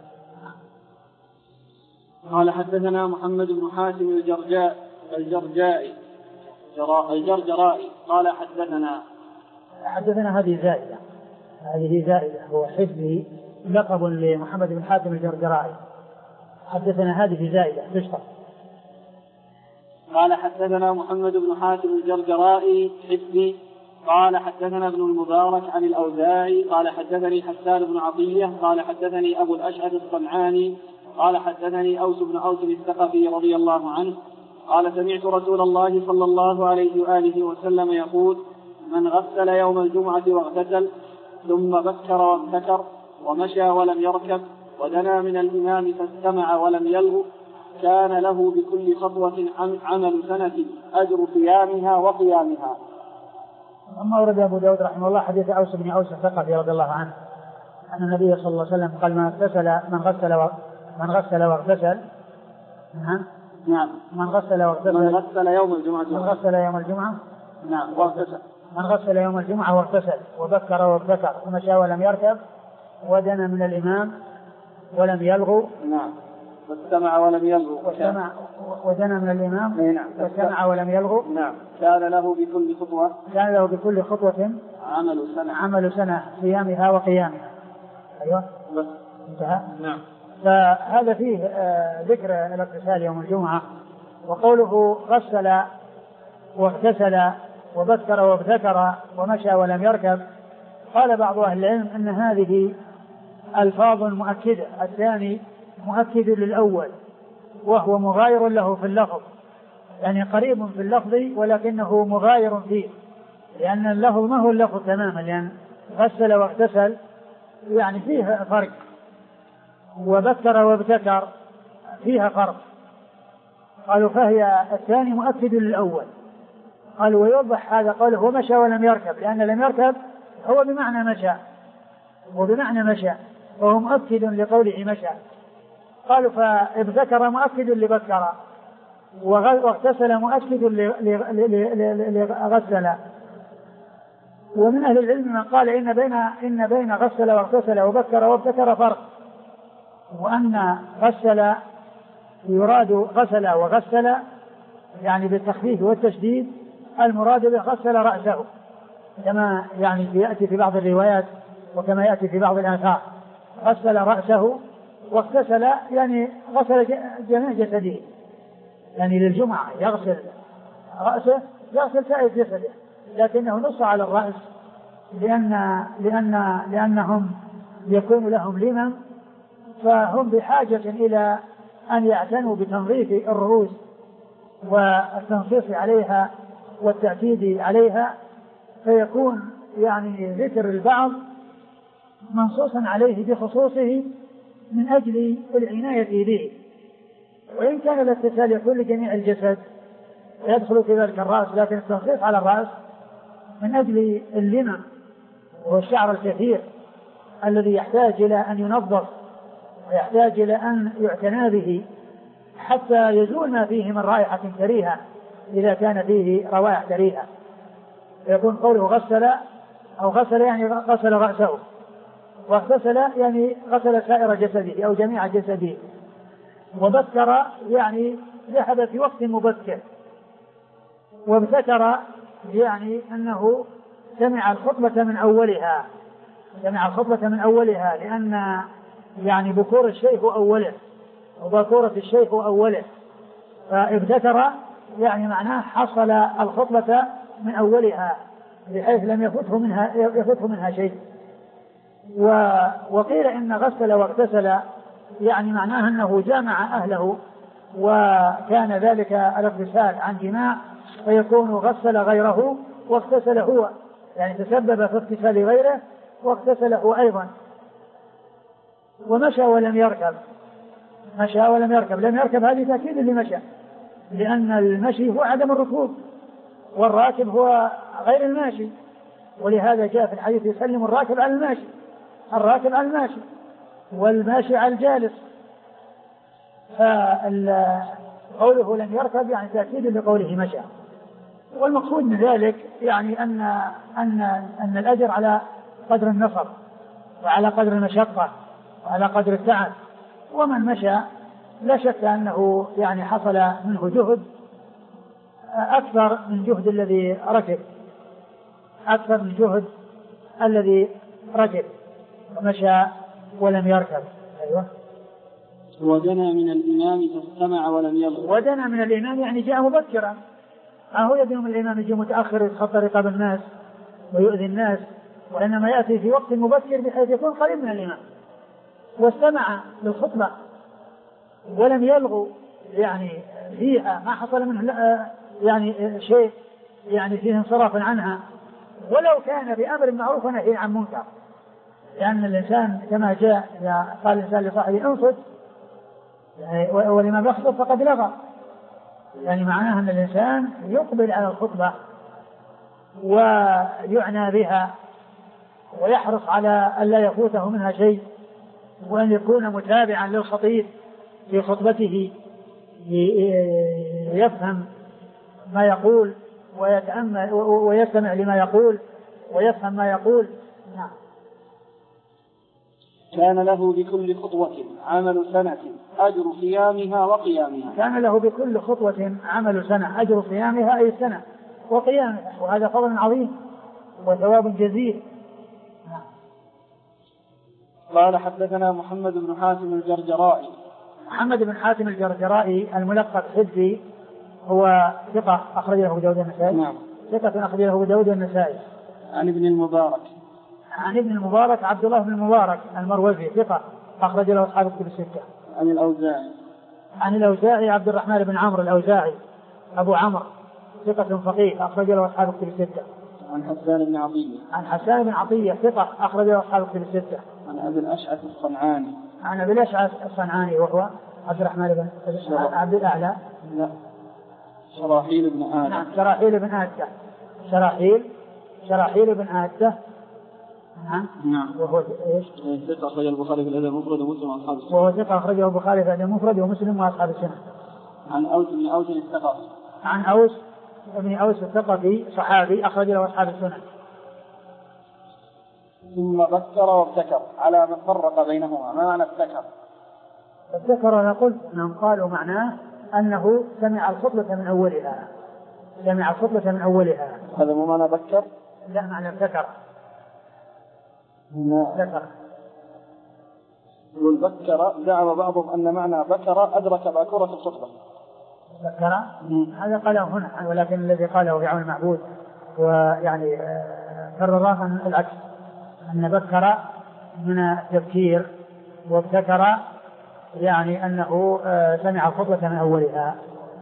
قال حدثنا محمد بن حاتم الجرجاء الجرجائي الجرجرائي قال حدثنا حدثنا هذه زائدة هذه زائدة هو حفظه لقب لمحمد بن حاتم الجرجرائي. حدثنا هذه زائدة تشتر. قال حدثنا محمد بن حاتم الجرجرائي حفظي قال حدثنا ابن المبارك عن الأوزاعي قال حدثني حسان بن عطية قال حدثني أبو الأشعث الصنعاني قال حدثني أوس بن أوس الثقفي رضي الله عنه قال سمعت رسول الله صلى الله عليه وآله وسلم يقول من غسل يوم الجمعة واغتسل ثم بكر وابتكر ومشى ولم يركب ودنا من الإمام فاستمع ولم يلغ كان له بكل خطوة عمل سنة أجر صيامها وقيامها. أما أورد أبو داود رحمه الله حديث أوس بن أوس الثقفي رضي الله عنه أن النبي صلى الله عليه وسلم قال من غسل من غسل من غسل واغتسل نعم من غسل واغتسل من غسل يوم الجمعة من غسل يوم الجمعة نعم واغتسل من غسل يوم الجمعة واغتسل وبكر وابتكر ومشى ولم يركب ودنا من الإمام ولم يلغو نعم واستمع ولم يلغو واستمع ودنا من الإمام نعم واستمع ولم يلغو نعم كان له بكل خطوة كان له بكل خطوة عمل سنة عمل سنة صيامها وقيامها. أيوة بس انتهى. نعم. فهذا فيه آه ذكر الاغتسال يوم الجمعة. وقوله غسل واغتسل وبكر وابتكر ومشى ولم يركب قال بعض أهل العلم أن هذه ألفاظ مؤكدة. الثاني مؤكد للأول وهو مغاير له في اللفظ يعني قريب في اللفظ ولكنه مغاير فيه لأن اللفظ ما هو اللفظ تماما لأن غسل واغتسل يعني فيه فرق وبكر وابتكر فيها فرق. قالوا فهي الثاني مؤكد للأول. قالوا ويوضح هذا قوله ومشى ولم يركب لأن لم يركب هو بمعنى مشى وبمعنى مشى وهو مؤكد لقوله مشى. قالوا فابتكر مؤكد لبكر واغتسل مؤكد لغسل. ومن أهل العلم من قال إن بين إن بين غسل واغتسل وبكر وابتكر فرق وأن غسل يراد غسل وغسل يعني بالتخفيف والتشديد المراد به غسل رأسه كما يعني يأتي في بعض الروايات وكما يأتي في بعض الآثار غسل رأسه واغتسل يعني غسل جميع جسده يعني للجمعة يغسل رأسه يغسل سائر جسده لكنه نص على الرأس لأن لأن لأنهم يكون لهم لمم فهم بحاجة إلى أن يعتنوا بتنظيف الرؤوس والتنصيص عليها والتأكيد عليها فيكون يعني ذكر البعض منصوصا عليه بخصوصه من أجل العناية به. وإن كان الاغتسال يكون لجميع الجسد يدخل في ذلك الرأس لكن التنصيص على الرأس من أجل اللمم والشعر الكثير الذي يحتاج إلى أن ينظف ويحتاج إلى أن يعتنى به حتى يزول ما فيه من رائحة كريهة إذا كان فيه روائح كريهة. يكون قوله غسل أو غسل يعني غسل رأسه واغتسل يعني غسل سائر جسده أو جميع جسده. وبكر يعني ذهب في وقت مبكر. وابتكر يعني أنه سمع الخطبة من أولها سمع الخطبة من أولها لأن يعني بكور الشيء هو أوله وبكورة الشيء هو أوله. فابتكر يعني معناه حصل الخطبة من أولها بحيث لم يفته منها يفته منها شيء. وقيل إن غسل واغتسل يعني معناه أنه جامع أهله وكان ذلك الاغتسال عن جماع فيكون غسل غيره واغتسل هو يعني تسبب في اغتسال غيره واغتسل هو أيضا. ومشى ولم يركب مشى ولم يركب لم يركب هذه تأكيد لمشى لأن المشي هو عدم الركوب والراكب هو غير الماشي ولهذا جاء في الحديث يسلم الراكب على الماشي الراكب على الماشي والماشي على الجالس. فقوله لم يركب يعني تأكيد لقوله مشى. والمقصود من ذلك يعني أن أن أن الأجر على قدر النصر وعلى قدر المشقة وعلى قدر التعب. ومن مشى لا شك أنه يعني حصل منه جهد أكثر من جهد الذي ركب أكثر من جهد الذي ركب ومشى ولم يركب. أيوة. ودنا من الإمام فاستمع ولم يلغ. ودنا من الإمام يعني جاء مبكرا. أهو يدنو من الإمام يجي متأخر يتخطى رقاب الناس ويؤذي الناس وإنما يأتي في وقت مبكر بحيث يكون قريب من الإمام. واستمع للخطبة ولم يلغو يعني فيها ما حصل منه يعني شيء يعني فيه انصراف عنها ولو كان بأمر معروف ونهي عن منكر. لأن الإنسان كما جاء إذا قال الإنسان لصاحبه انصت ولمن يخطب فقد لغى، يعني معناها أن الإنسان يقبل على الخطبة ويعنى بها ويحرص على أن لا يفوته منها شيء، وأن يكون متابعا للخطيب في خطبته يفهم ما يقول ويتأمل ويستمع لما يقول ويفهم ما يقول. نعم. كان له بكل خطوة عمل سنة أجر صيامها وقيامها. كان له بكل خطوة عمل سنة أجر صيامها أي السنة وقيامها، وهذا فضل عظيم وثواب جزيل. نعم. قال حدثنا محمد بن حاتم الجرجرائي. محمد بن حاتم الجرجرائي الملقب حجي هو ثقة أخرج له أبو داود النسائي. نعم. ثقة أخرج له أبو داود النسائي. عن ابن المبارك. عن ابن المبارك عبد الله بن المبارك المروزي ثقة أخرج له أصحاب الكتب الستة. عن الأوزاعي. عن الأوزاعي عبد الرحمن بن عمرو الأوزاعي أبو عمرو ثقة فقيه أخرج له أصحاب الكتب الستة. عن حسان بن عطية. عن حسان بن عطية ثقة أخرج له أصحاب الكتب الستة. عن أبي الأشعث الصنعاني. عن أبي الأشعث الصنعاني وهو عبد الرحمن بن عبد الأعلى. لا. شراحيل بن آدم. نعم شراحيل بن آدم. شراحيل شراحيل بن آدم. نعم. نعم. وهو إيش؟ ثقة أخرجه البخاري في الأدب المفرد ومسلم وأصحاب السنة. وهو ثقة أخرجه البخاري في الأدب المفرد ومسلم وأصحاب السنة. عن أوس بن أوس الثقفي. عن أوس بن أوس الثقفي صحابي أخرج له أصحاب السنة. ثم ذكر وابتكر على من فرق بينهما. ما معنى ابتكر؟ ابتكر أنا قلت أنهم قالوا معناه أنه سمع الخطبة من أولها. سمع الخطبة من أولها. هذا مو معنى ذكر؟ لا معنى ابتكر. ذكر. يقول ذكر. زعم بعضهم أن معنى ذكر أدرك باكورة الخطبة. ذكر هذا قاله هنا، ولكن الذي قاله في عون المعبود ويعني كرره العكس، أن ذكر من التذكير وابتكر يعني أنه سمع الخطبة من أولها.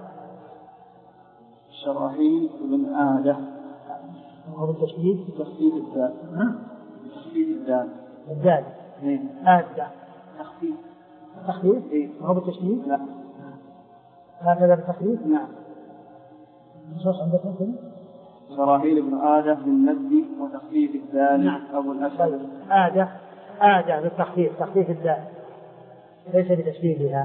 شراحيل بن آدم. هو بالتشديد تخفيف الدال. تخفيف الدال. الدال. إيه. آدة. تخفيف. تخفيف. إيه. هو بالتشديد. لا. هكذا بالتخفيف. نعم. نصوص عندكم كذا. شراحيل بن آدم بالمد وتخفيف الدال. نعم. أبو الأسد. آدة. آدة بالتخفيف، تخفيف الدال ليس بتشديدها.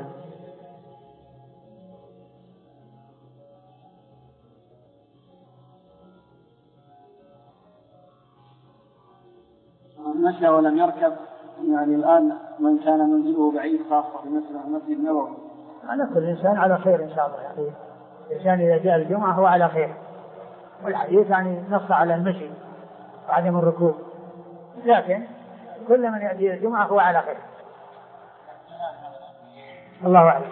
مشى ولم يركب، يعني الآن من كان منزله بعيد خاصة في مثل المسجد النبوي. على كل إنسان على خير إن شاء الله، يعني الإنسان إذا جاء الجمعة هو على خير، والحديث يعني نص على المشي وعدم الركوب، لكن كل من يأتي الجمعة هو على خير. الله أعلم.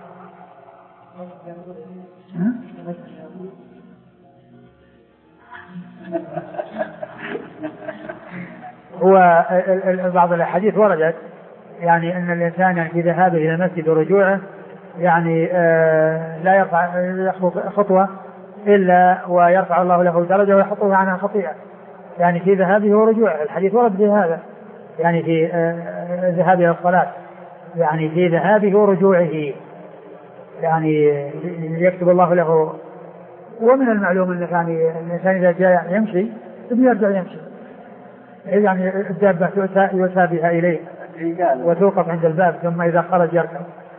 هو بعض الأحاديث وردت يعني أن الإنسان يعني في ذهابه إلى المسجد ورجوعه يعني آه لا يرفع يخطو خطوة إلا ويرفع الله له درجة ويحطه عنها خطيئة، يعني في ذهابه ورجوعه. الحديث ورد في هذا، يعني في آه ذهابه إلى الصلاة، يعني في ذهابه ورجوعه يعني يكتب الله له. ومن المعلوم أن يعني الإنسان إذا جاء يمشي يرجع يمشي، يعني الدابة يؤتى بها إليه وتوقف عند الباب، ثم إذا خرج يركب،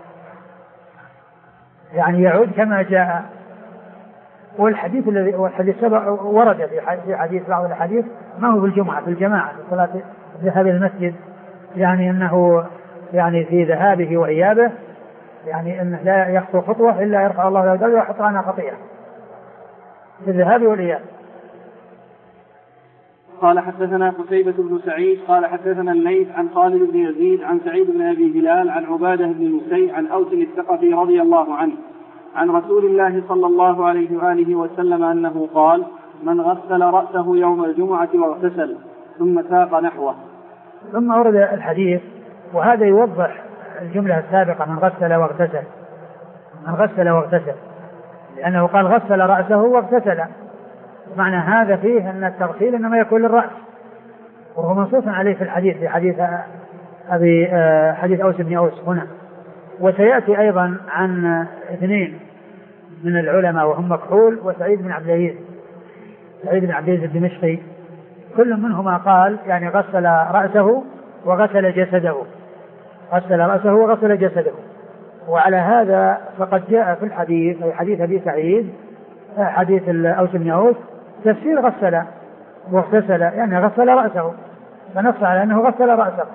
يعني يعود كما جاء. والحديث الذي والحديث سبق ورد في حديث بعض الحديث ما هو بالجمعة في الجماعة في صلاة الذهاب إلى المسجد، يعني أنه يعني في ذهابه وإيابه يعني أنه لا يخطو خطوة إلا يرفع الله له درجة ويحط عنها خطيئة في الذهاب والإياب. قال حدثنا قتيبة بن سعيد قال حدثنا الليث عن خالد بن يزيد عن سعيد بن أبي هلال عن عبادة بن المسيء عن أوس الثقفي رضي الله عنه عن رسول الله صلى الله عليه وآله وسلم أنه قال: من غسل رأسه يوم الجمعة واغتسل ثم ساق نحوه. ثم ورد الحديث وهذا يوضح الجملة السابقة: من غسل واغتسل، من غسل واغتسل، لأنه قال غسل رأسه واغتسل، معنى هذا فيه أن التغسيل إنما يكون للرأس، وهو منصوص عليه في الحديث في حديث أبي حديث أوس بن أوس هنا، وسيأتي أيضا عن اثنين من العلماء وهم مكحول وسعيد بن عبد العزيز سعيد بن عبد العزيز الدمشقي، كل منهما قال يعني غسل رأسه وغسل جسده غسل رأسه وغسل جسده. وعلى هذا فقد جاء في الحديث أي حديث أبي سعيد حديث أوس بن أوس تفسير غسل واغتسل يعني غسل رأسه، فنص على أنه غسل رأسه.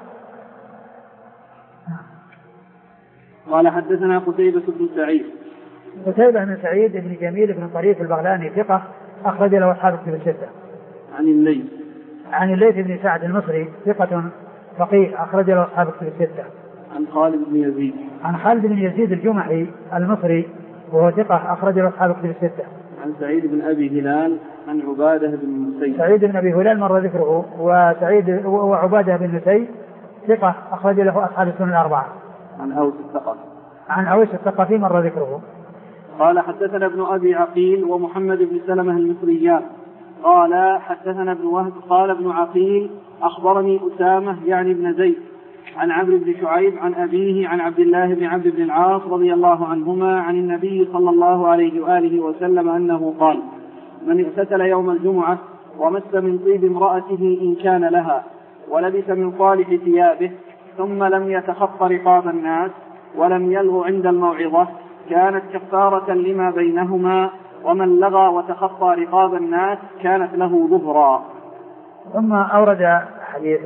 قال حدثنا قتيبة بن سعيد قتيبة بن سعيد بن جميل بن طريف البغلاني ثقة أخرج له أصحاب الكتب الستة. عن الليث عن الليث بن سعد المصري ثقة فقيه أخرج له أصحاب الكتب الستة. عن خالد بن يزيد عن خالد بن يزيد الجمحي المصري وهو ثقة أخرج له أصحاب الكتب الستة. عن سعيد بن أبي هلال عن عبادة بن نسي سعيد بن أبي هلال مر ذكره وسعيد وعبادة بن نسي ثقة أخرج له أصحاب السنن الأربعة. عن أوس الثقفي عن أوس الثقفي مر ذكره. قال حدثنا ابن أبي عقيل ومحمد بن سلمة المصريان قال حدثنا ابن وهب قال ابن عقيل أخبرني أسامة يعني ابن زيد عن عمرو بن شعيب عن أبيه عن عبد الله بن عبد بن العاص رضي الله عنهما عن النبي صلى الله عليه وآله وسلم أنه قال: من اغتسل يوم الجمعة ومس من طيب امرأته إن كان لها ولبس من صالح ثيابه ثم لم يتخط رقاب الناس ولم يلغ عند الموعظة كانت كفارة لما بينهما، ومن لغى وتخطى رقاب الناس كانت له ظهرا. ثم أورد حديث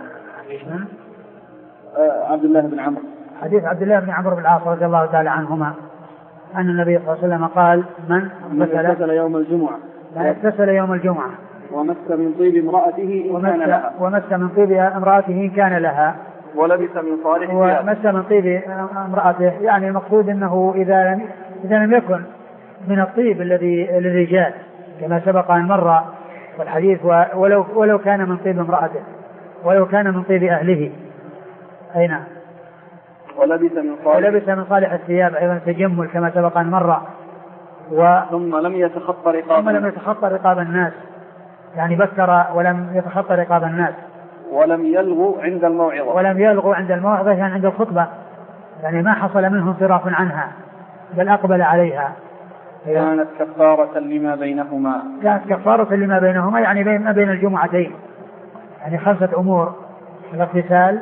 عبد الله بن عمرو حديث عبد الله بن عمرو بن العاص رضي الله تعالى عنهما أن النبي صلى الله عليه وسلم قال: من اغتسل يوم الجمعة من اغتسل يوم الجمعة ومس من طيب امرأته إن كان لها ومس من طيب امرأته إن كان لها ولبس من صالح ثيابه ومس من طيب امرأته، يعني المقصود أنه إذا لم إذا لم يكن من الطيب الذي للرجال كما سبق أن مر والحديث، ولو ولو كان من طيب امرأته ولو كان من طيب أهله أي نعم ولبس من صالح ولبس من صالح الثياب أيضا تجمل كما سبق أن مر و ثم لم يتخطى رقاب ثم لم يتخطى رقاب الناس، يعني بكر ولم يتخطى رقاب الناس ولم يلغو عند الموعظة ولم يلغو عند الموعظة يعني عند الخطبة، يعني ما حصل منه انصراف عنها بل أقبل عليها. كانت كفارة لما بينهما كانت كفارة لما بينهما يعني بين ما بين الجمعتين، يعني خمسة أمور: الاغتسال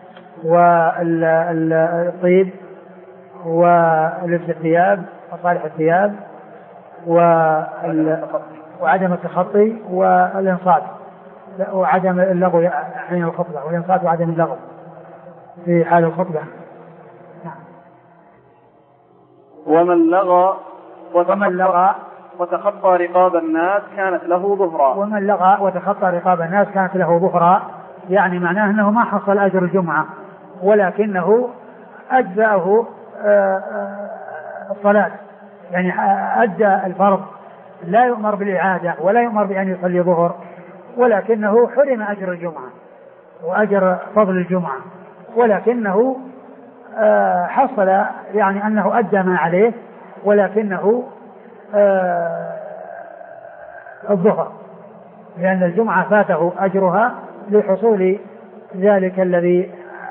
والطيب ولبس الثياب وصالح الثياب وعدم التخطي والانصات وعدم اللغو حين الخطبة والانصات وعدم اللغو في حال الخطبة. ومن لغى ومن لغى وتخطى رقاب الناس كانت له ظهرا ومن لغى وتخطى رقاب الناس كانت له ظهرا، يعني معناه أنه ما حصل أجر الجمعة ولكنه أجزأه الصلاة، يعني أدى الفرض، لا يؤمر بالإعادة ولا يؤمر بأن يصلي ظهر، ولكنه حرم أجر الجمعة وأجر فضل الجمعة، ولكنه حصل يعني أنه أدى ما عليه ولكنه الظهر، لأن الجمعة فاته أجرها لحصول ذلك الذي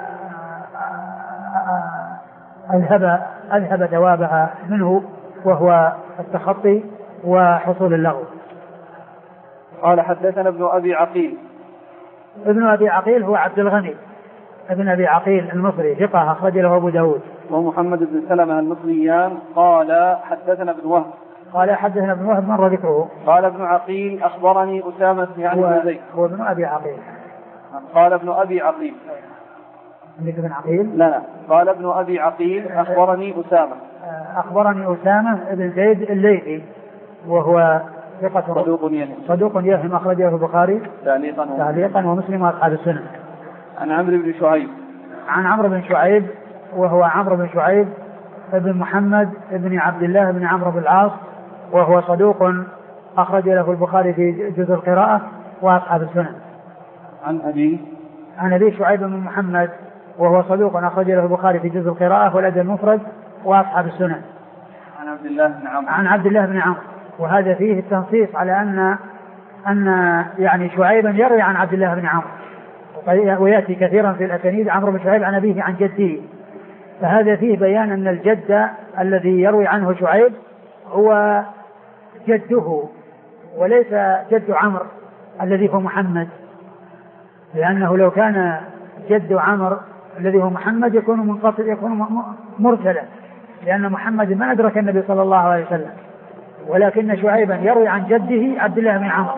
أذهب أذهب ثوابها منه وهو التخطي وحصول اللغو. قال حدثنا ابن أبي عقيل. ابن أبي عقيل هو عبد الغني ابن أبي عقيل المصري ثقة أخرج له أبو داود. ومحمد بن سلمة المصريان قال حدثنا ابن وهب قال حدثنا ابن وهب مر ذكره. قال ابن عقيل أخبرني أسامة يعني بن زيد. هو ابن أبي عقيل. قال ابن أبي عقيل. عندك ابن عقيل؟ لا لا قال ابن أبي عقيل أخبرني أسامة. أخبرني أسامة بن زيد الليثي وهو ثقة صدوق يهم صدوق يهم أخرجه البخاري تعليقا تعليقا ومسلم وأصحاب السنن. عن عمرو بن شعيب. عن عمرو بن شعيب وهو عمرو بن شعيب ابن محمد ابن عبد الله بن عمرو بن العاص وهو صدوق أخرج له البخاري في جزء القراءة وأصحاب السنن. عن أبي عن أبي شعيب بن محمد وهو صدوق أخرج له البخاري في جزء القراءة والأدب المفرد وأصحاب السنن. عن عبد الله بن عمرو. عن عبد الله بن عمرو، وهذا فيه التنصيص على أن أن يعني شعيبا يروي عن عبد الله بن عمرو، ويأتي كثيرا في الأسانيد عمرو بن شعيب عن أبيه عن جده، فهذا فيه بيان أن الجد الذي يروي عنه شعيب هو جده وليس جد عمرو الذي هو محمد، لأنه لو كان جد عمرو الذي هو محمد يكون منقطع يكون مرسلا، لأن محمد ما أدرك النبي صلى الله عليه وسلم، ولكن شعيبا يروي عن جده عبد الله بن عمرو،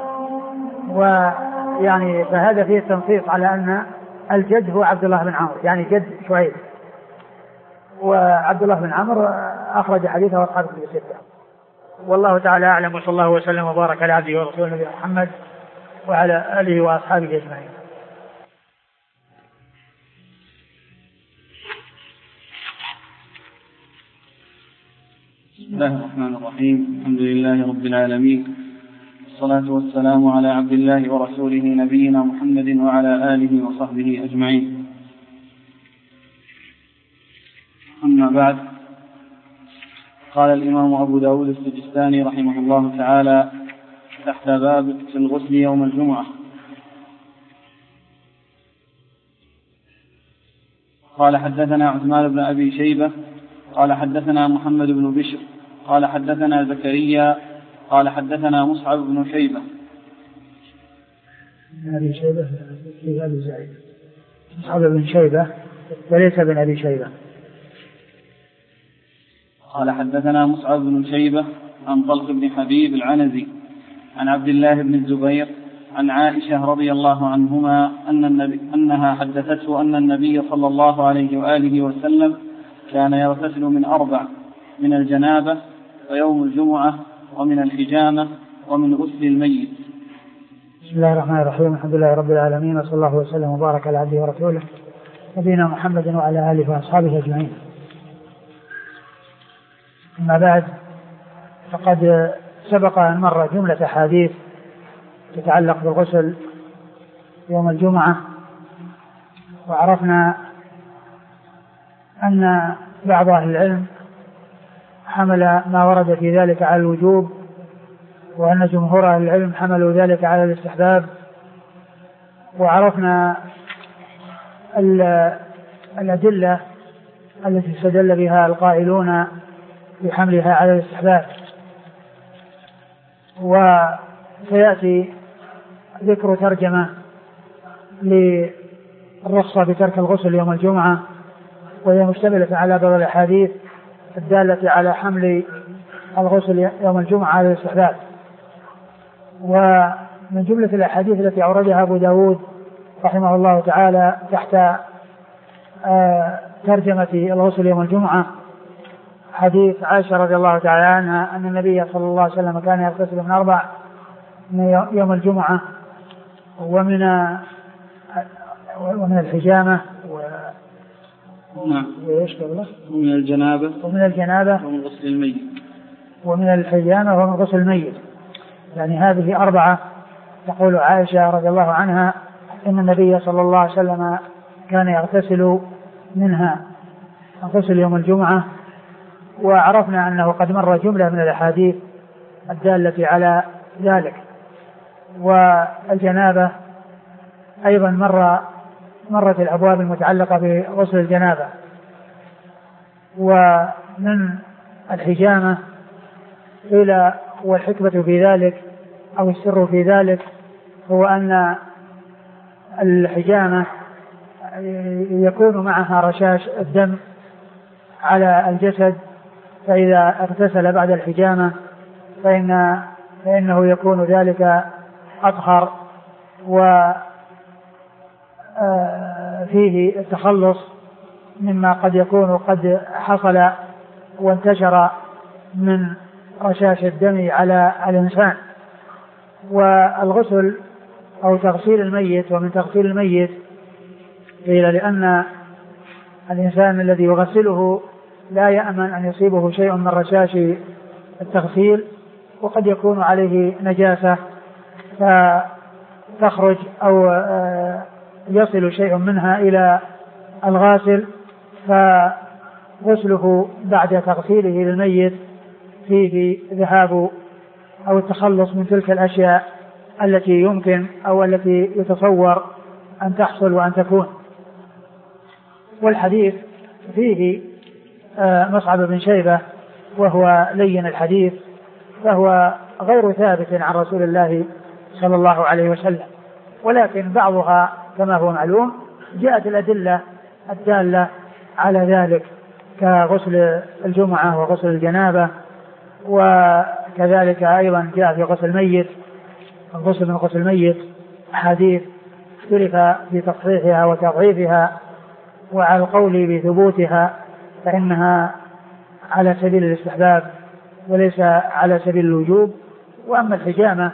ويعني فهذا فيه التنصيص على أن الجد هو عبد الله بن عمرو يعني جد شعيب. وعبد الله بن عمرو أخرج حديثه وأصحابه في الستة. والله تعالى أعلم، وصلى الله وسلم وبارك على عبده ورسوله نبينا محمد وعلى آله وأصحابه أجمعين. بسم الله الرحمن الرحيم. الحمد لله رب العالمين، والصلاة والسلام على عبد الله ورسوله نبينا محمد وعلى آله وصحبه أجمعين. أما بعد، قال الإمام أبو داود السجستاني رحمه الله تعالى تحت باب في الغسل يوم الجمعة: قال حدثنا عثمان بن أبي شيبة قال حدثنا محمد بن بشر قال حدثنا زكريا قال حدثنا مصعب بن شيبة بن أبي شيبة في أبي زعيد مصعب بن شيبة وليس بن أبي شيبة. قال حدثنا مصعب بن شيبة عن طلق بن حبيب العنزي عن عبد الله بن الزبير عن عائشة رضي الله عنهما أن النبي أنها حدثته أن النبي صلى الله عليه وآله وسلم كان يغتسل من أربع: من الجنابة ويوم الجمعة ومن الحجامة ومن غسل الميت. بسم الله الرحمن الرحيم. الحمد لله رب العالمين، وصلى الله وسلم وبارك على عبده ورسوله نبينا محمد وعلى آله وأصحابه أجمعين. أما بعد، فقد سبق أن مر جملة حديث تتعلق بالغسل يوم الجمعة، وعرفنا أن بعض أهل العلم حمل ما ورد في ذلك على الوجوب، وأن جمهور أهل العلم حملوا ذلك على الاستحباب، وعرفنا الأدلة التي استدل بها القائلون بحملها على الاستحباب. وسيأتي ذكر ترجمة للرخصة بترك الغسل يوم الجمعة، وهي مشتملة على بعض الأحاديث الدالة على حمل الغسل يوم الجمعة على الاستحباب. ومن جملة الأحاديث التي أوردها أبو داود رحمه الله تعالى تحت ترجمة الغسل يوم الجمعة حديث عائشة رضي الله تعالى عنها أن النبي صلى الله عليه وسلم كان يغتسل من أربع: من يوم الجمعة ومن ومن الحجامة و نعم. ومن الجنابة ومن الجنابة ومن غسل الميت ومن الحجامة ومن غسل الميت. يعني هذه أربعة. تقول عائشة رضي الله عنها إن النبي صلى الله عليه وسلم كان يغتسل منها غسل يوم الجمعة. وعرفنا أنه قد مر جملة من الأحاديث الدالة على ذلك. والجنابة أيضا مر مرت الأبواب المتعلقة بغسل الجنابة. ومن الحجامة إلى والحكمة في ذلك أو السر في ذلك هو أن الحجامة يكون معها رشاش الدم على الجسد، فإذا اغتسل بعد الحجامة فإن فإنه يكون ذلك أطهر، وفيه التخلص مما قد يكون قد حصل وانتشر من رشاش الدم على الإنسان. والغسل أو تغسيل الميت، ومن تغسيل الميت قيل لأن الإنسان الذي يغسله لا يأمن أن يصيبه شيء من رشاش التغسيل، وقد يكون عليه نجاسة فتخرج أو يصل شيء منها إلى الغاسل، فغسله بعد تغسيله للميت فيه ذهاب أو التخلص من تلك الأشياء التي يمكن أو التي يتصور أن تحصل وأن تكون. والحديث فيه مصعب بن شيبة وهو لين الحديث فهو غير ثابت عن رسول الله صلى الله عليه وسلم، ولكن بعضها كما هو معلوم جاءت الأدلة الدالة على ذلك كغسل الجمعة وغسل الجنابة، وكذلك أيضا جاء في غسل الميت الغسل من غسل الميت حديث اختلف في تصحيحها وتضعيفها، وعلى القول بثبوتها فإنها على سبيل الاستحباب وليس على سبيل الوجوب. وأما الحجامة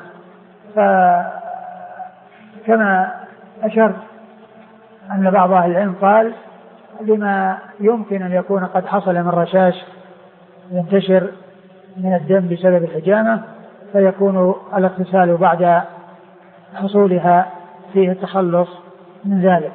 فكما أشرت أن بعض أهل العلم قال لما يمكن أن يكون قد حصل من رشاش ينتشر من الدم بسبب الحجامة فيكون الاغتسال بعد حصولها فيه التخلص من ذلك.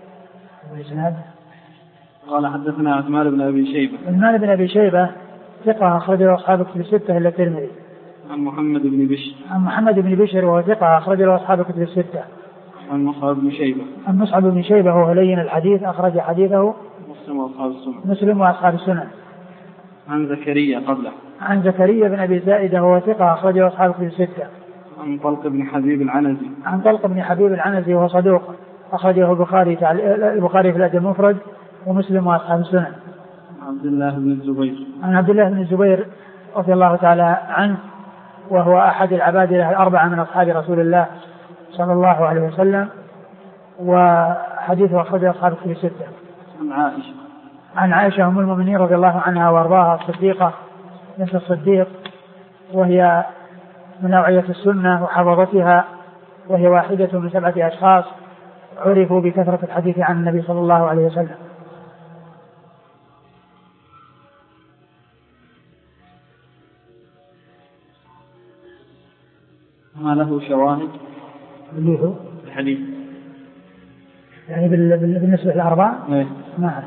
قال حدثنا عثمان بن أبي شيبة. عثمان بن أبي شيبة ثقة أخرجه أصحاب الكتب الستة إلا الترمذي. عن محمد بن بشر. عن محمد بن بشر وهو ثقة أخرجه أصحاب الكتب الستة. عن مصعب بن شيبة. عن مصعب بن شيبة وهو لين الحديث أخرج حديثه مسلم وأصحاب السنن. مسلم وأصحاب السنن. عن زكريا قبله. عن زكريا بن أبي زائدة وهو ثقة أخرجه أصحاب الكتب الستة. عن طلق بن حبيب العنزي. عن طلق بن حبيب العنزي وهو صدوق أخرجه البخاري البخاري في الأدب المفرد ومسلم وأصحاب السنن. عبد الله بن الزبير. عن عبد الله بن الزبير رضي الله تعالى عنه وهو أحد العبادلة الأربعة من أصحاب رسول الله صلى الله عليه وسلم، وحديثه أخرجه أصحاب الكتب الستة. عن عائشة. عن عائشة أم المؤمنين رضي الله عنها وأرضاها الصديقة بنت الصديق، وهي من نوعية السنة وحفظتها، وهي واحدة من سبعة أشخاص عرفوا بكثرة الحديث عن النبي صلى الله عليه وسلم. ما له شواهد اللي هو الحديث يعني بالنسبة للأربعة ايه ما أعرف،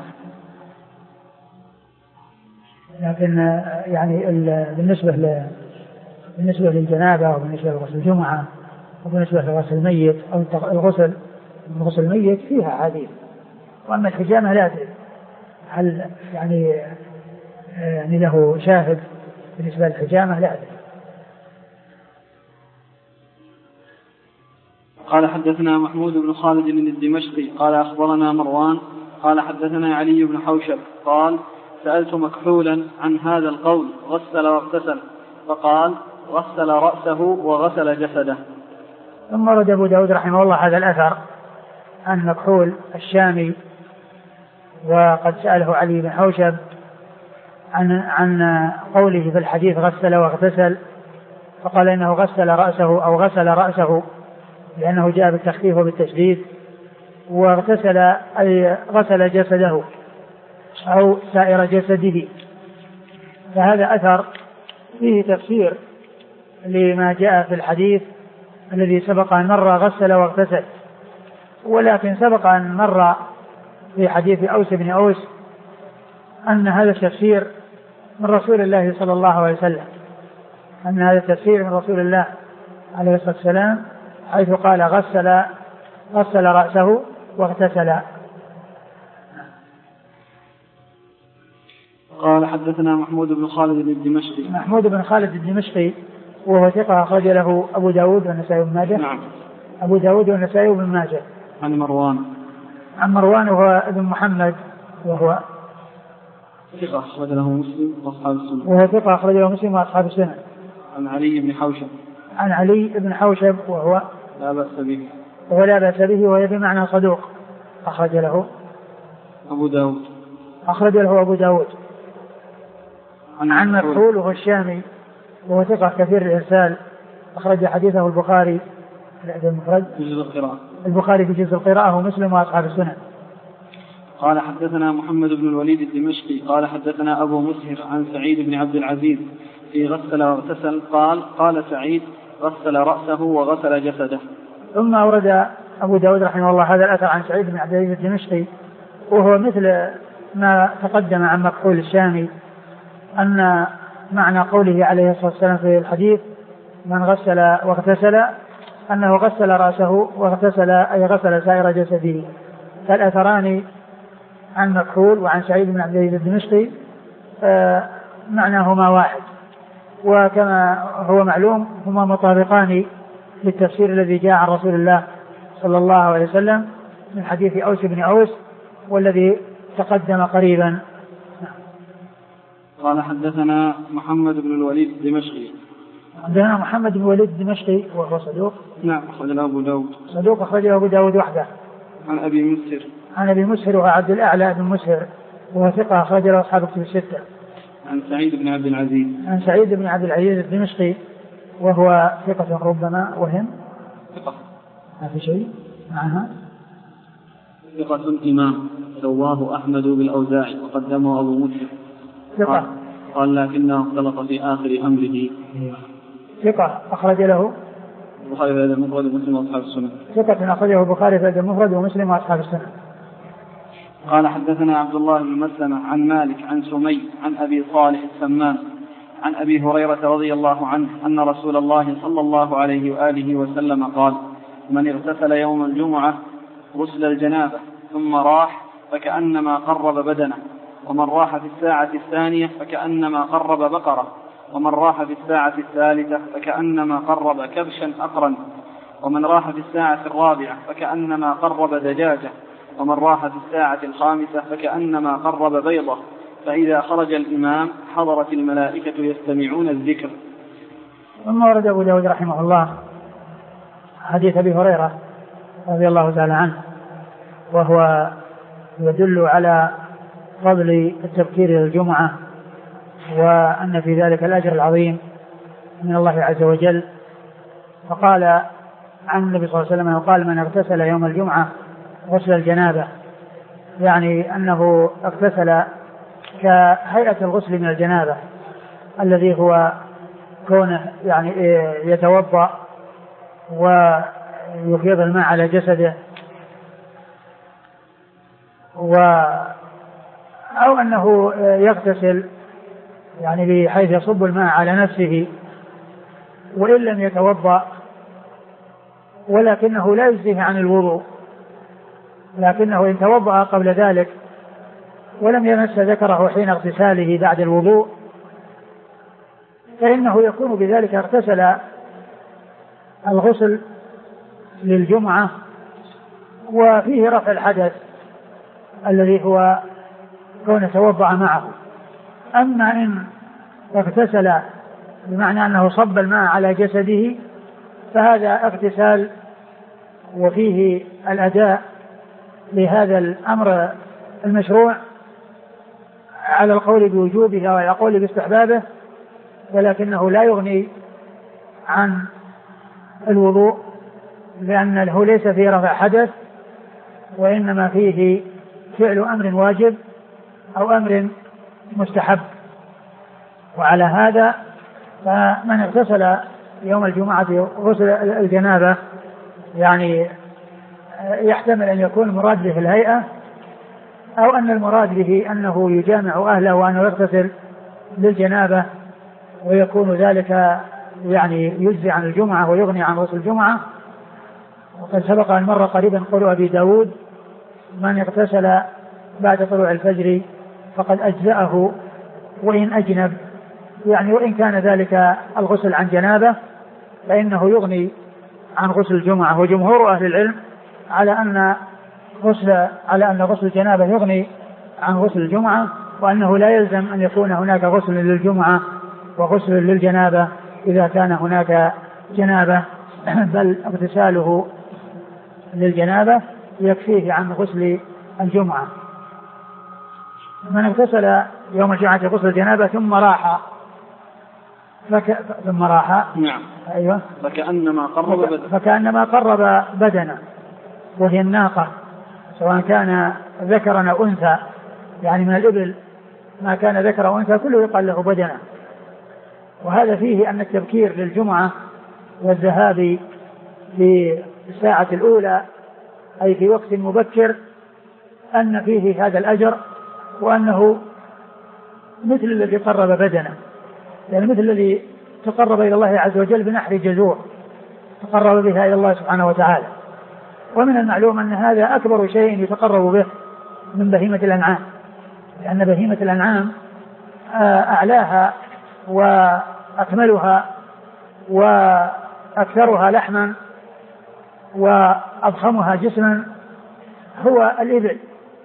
لكن يعني بالنسبة ل بالنسبة للجنابة وبالنسبة لغسل الجمعة وبالنسبة لغسل الميت أو الغسل من غسل الميت فيها حديث. وأما الحجامة لا أدري هل يعني يعني له شاهد بالنسبة للحجامة لا أدري. قال حدثنا محمود بن خالد الدمشقي قال أخبرنا مروان قال حدثنا علي بن حوشب قال سألت مكحولا عن هذا القول غسل واغتسل فقال غسل رأسه وغسل جسده. ثم ورد أبو داود رحمه الله هذا الأثر عن مكحول الشامي وقد سأله علي بن حوشب عن عن قوله في الحديث غسل واغتسل فقال إنه غسل رأسه أو غسل رأسه لأنه جاء بالتخفيف وبالتشديد، واغتسل أي غسل جسده أو سائر جسده. فهذا أثر فيه تفسير لما جاء في الحديث الذي سبق أن مر غسل واغتسل، ولكن سبق أن مر في حديث أوس بن أوس أن هذا التفسير من رسول الله صلى الله عليه وسلم، أن هذا التفسير من رسول الله عليه الصلاة والسلام حيث قال غسل غسل رأسه واغتسل. قال حدثنا محمود بن خالد الدمشقي. محمود بن خالد الدمشقي وهو ثقة أخرج له أبو داود والنسائي بن ماجه. نعم. أبو داود والنسائي بن ماجه. عن مروان. عن مروان وهو ابن محمد وهو ثقة أخرج له مسلم وأصحاب السنن. وهو ثقة أخرج له مسلم وأصحاب السنن. عن علي بن حوشب. عن علي بن حوشب وهو لا بأس به. وهو لا بأس به وهي بمعنى صدوق أخرج له أبو داود. أخرج له أبو داود. عن, عن مكحول وهو الشامي وهو ثقة كثير الإرسال أخرج حديثه البخاري في الأدب المفرد في جزء القراءة. البخاري في جزء القراءة ومسلم وأصحاب السنن. قال حدثنا محمد بن الوليد الدمشقي قال حدثنا أبو مسهر عن سعيد بن عبد العزيز في غسل واغتسل قال قال سعيد غسل رأسه وغسل جسده. ثم أورد أبو داود رحمه الله هذا الأثر عن سعيد بن عبد العزيز الدمشقي وهو مثل ما تقدم عن مكحول الشامي، أن معنى قوله عليه الصلاة والسلام في الحديث من غسل واغتسل أنه غسل رأسه واغتسل أي غسل سائر جسده. فالأثران عن مكحول وعن سعيد بن عبد العزيز الدمشقي معناهما واحد، وكما هو معلوم هما مطابقان للتفسير الذي جاء عن رسول الله صلى الله عليه وسلم من حديث أوس بن أوس والذي تقدم قريبا. قال حدثنا محمد بن الوليد الدمشقي. عندنا محمد بن الوليد الدمشقي وهو صدوق. نعم أخرجه أبو داود. صدوق أخرجه أبو داود وحده. عن أبي مسهر. عن أبي مسهر وهو عبد الأعلى بن مسهر وهو ثقة أخرجه أصحاب كتب الستة. عن سعيد بن عبد العزيز. عن سعيد بن عبد العزيز الدمشقي وهو ثقة ربما وهم. ثقة. ما في شيء معها. ثقة إمام سواه أحمد بالأوزاعي وقدمه أبو مسلم. ثقة. قال لكنه اختلط في آخر أمره. ثقة أخرج له البخاري في الأدب المفرد ومسلم وأصحاب السنن. ثقة أخرجه البخاري في الأدب المفرد ومسلم وأصحاب السنن. قال حدثنا عبد الله بن مسلمة عن مالك عن سمي عن أبي صالح السمان عن أبي هريرة رضي الله عنه أن رسول الله صلى الله عليه وآله وسلم قال: من اغتسل يوم الجمعة غسل الجنابة ثم راح فكأنما قرب بدنه، ومن راح في الساعة الثانية فكأنما قرب بقرة، ومن راح في الساعة الثالثة فكأنما قرب كبشا أقرا، ومن راح في الساعة الرابعة فكأنما قرب دجاجة، ومن راح في الساعة الخامسة فكأنما قرب بيضة، فإذا خرج الإمام حضرت الملائكة يستمعون الذكر. ثم ورد أبو داود رحمه الله حديث أبي هريرة رضي الله تعالى عنه، وهو يدل على فضل التبكير للجمعة وأن في ذلك الأجر العظيم من الله عز وجل. فقال عن النبي صلى الله عليه وسلم قال: من اغتسل يوم الجمعة غسل الجنابة، يعني أنه اغتسل كهيئة الغسل من الجنابة الذي هو كونه يعني يتوضأ ويفيض الماء على جسده، و أو أنه يغتسل يعني بحيث يصب الماء على نفسه وإن لم يتوضأ، ولكنه لا يجزيه عن الوضوء، لكنه إن توضأ قبل ذلك ولم يمس ذكره حين اغتساله بعد الوضوء فإنه يكون بذلك اغتسل الغسل للجمعة وفيه رفع الحدث الذي هو كون توضأ معه. أما إن اغتسل بمعنى أنه صب الماء على جسده فهذا اغتسال وفيه الأداء لهذا الأمر المشروع على القول بوجوبه أو القول باستحبابه، ولكنه لا يغني عن الوضوء لأنه ليس فيه رفع حدث، وإنما فيه فعل أمر واجب أو أمر مستحب. وعلى هذا فمن اغتسل يوم الجمعة غسل الجنابة يعني يحتمل أن يكون المراد به الهيئة، أو أن المراد به أنه يجامع أهله وأنه يغتسل للجنابة ويكون ذلك يعني يجزي عن الجمعة ويغني عن غسل الجمعة. وقد سبق أن مر قريبا قول أبي داود: من اغتسل بعد طلوع الفجر فقد أجزأه وإن أجنب، يعني وإن كان ذلك الغسل عن جنابة فإنه يغني عن غسل الجمعة. وجمهور أهل العلم على أن غسل على أن غسل الجنابة يغني عن غسل الجمعة، وأنه لا يلزم أن يكون هناك غسل للجمعة وغسل للجنابة إذا كان هناك جنابة، بل اغتساله للجنابة يكفيه عن غسل الجمعة. من اغتسل يوم الجمعة غسل الجنابة ثم راح فك... ثم راح نعم أيوة فكأنما قرب بدنه فكأنما قرب بدنه، وهي الناقة سواء كان ذكرا أو أنثى، يعني من الإبل ما كان ذكر أو أنثى كله يقال له بدنه. وهذا فيه أن التبكير للجمعة والذهاب في الساعة الأولى أي في وقت مبكر أن فيه هذا الأجر، وأنه مثل الذي قرب بدنه، يعني مثل الذي تقرب إلى الله عز وجل بنحر جزور تقرب بها إلى الله سبحانه وتعالى. ومن المعلوم أن هذا أكبر شيء يتقرب به من بهيمة الأنعام، لأن بهيمة الأنعام أعلاها وأكملها وأكثرها لحما وأضخمها جسما هو الإبل.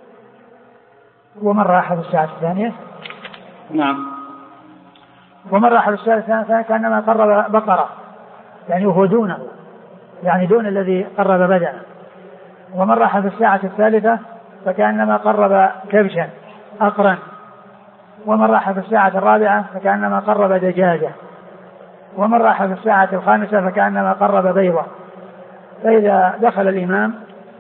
ومن راح في الساعة الثانية نعم ومن راح في الساعة الثانية كأنما قرب بقرة، يعني هو دونه، يعني دون الذي قرب بدنه. ومن راح في الساعة الثالثة فكأنما قرب كبشا أقرا. ومن راح في الساعة الرابعة فكأنما قرب دجاجة. ومن راح في الساعة الخامسة فكأنما قرب بيضة. فإذا دخل الإمام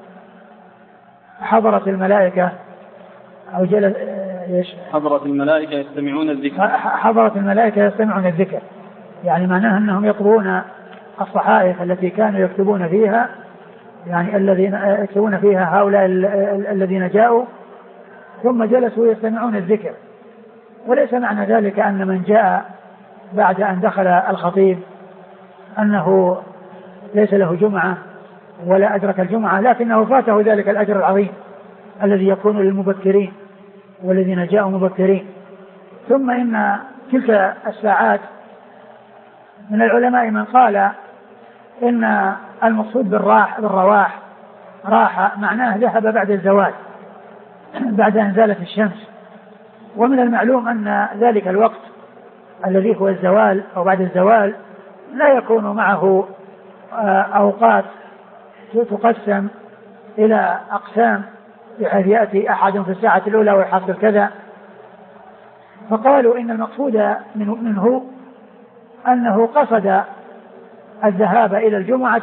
حضرت الملائكة أو جلس حضرت الملائكة يستمعون الذكر حضرت الملائكة يستمعون الذكر، يعني معناه أنهم يطلبون الصحائف التي كانوا يكتبون فيها، يعني الذين يكتبون فيها هؤلاء الذين جاءوا، ثم جلسوا يستمعون الذكر. وليس معنى ذلك أن من جاء بعد أن دخل الخطيب أنه ليس له جمعة ولا أدرك الجمعة، لكنه فاته ذلك الأجر العظيم الذي يكون للمبكرين والذين جاءوا مبكرين. ثم إن تلك الساعات من العلماء من قال إن المقصود بالراح بالرواح راحة معناه ذهب بعد الزوال، بعد أن زالت الشمس. ومن المعلوم أن ذلك الوقت الذي هو الزوال أو بعد الزوال لا يكون معه أوقات تقسم إلى أقسام بحيث يأتي أحد في الساعة الأولى ويحصل كذا. فقالوا إن المقصود منه أنه قصد الذهاب إلى الجمعة،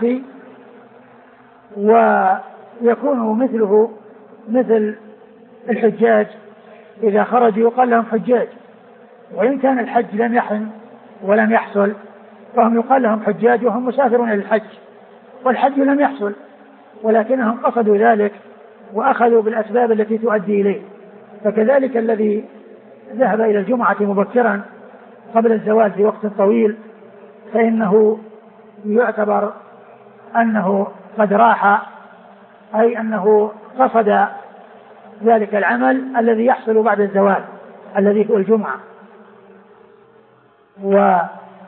ويكون مثله مثل الحجاج إذا خرجوا يقال لهم حجاج، وإن كان الحج لم يحرم ولم يحصل فهم يقال لهم حجاج وهم مسافرون للحج، والحج لم يحصل ولكنهم قصدوا ذلك وأخذوا بالأسباب التي تؤدي إليه. فكذلك الذي ذهب إلى الجمعة مبكرا قبل الزوال في وقت طويل فإنه يعتبر أنه قد راح، أي أنه قصد ذلك العمل الذي يحصل بعد الزوال الذي هو الجمعة. و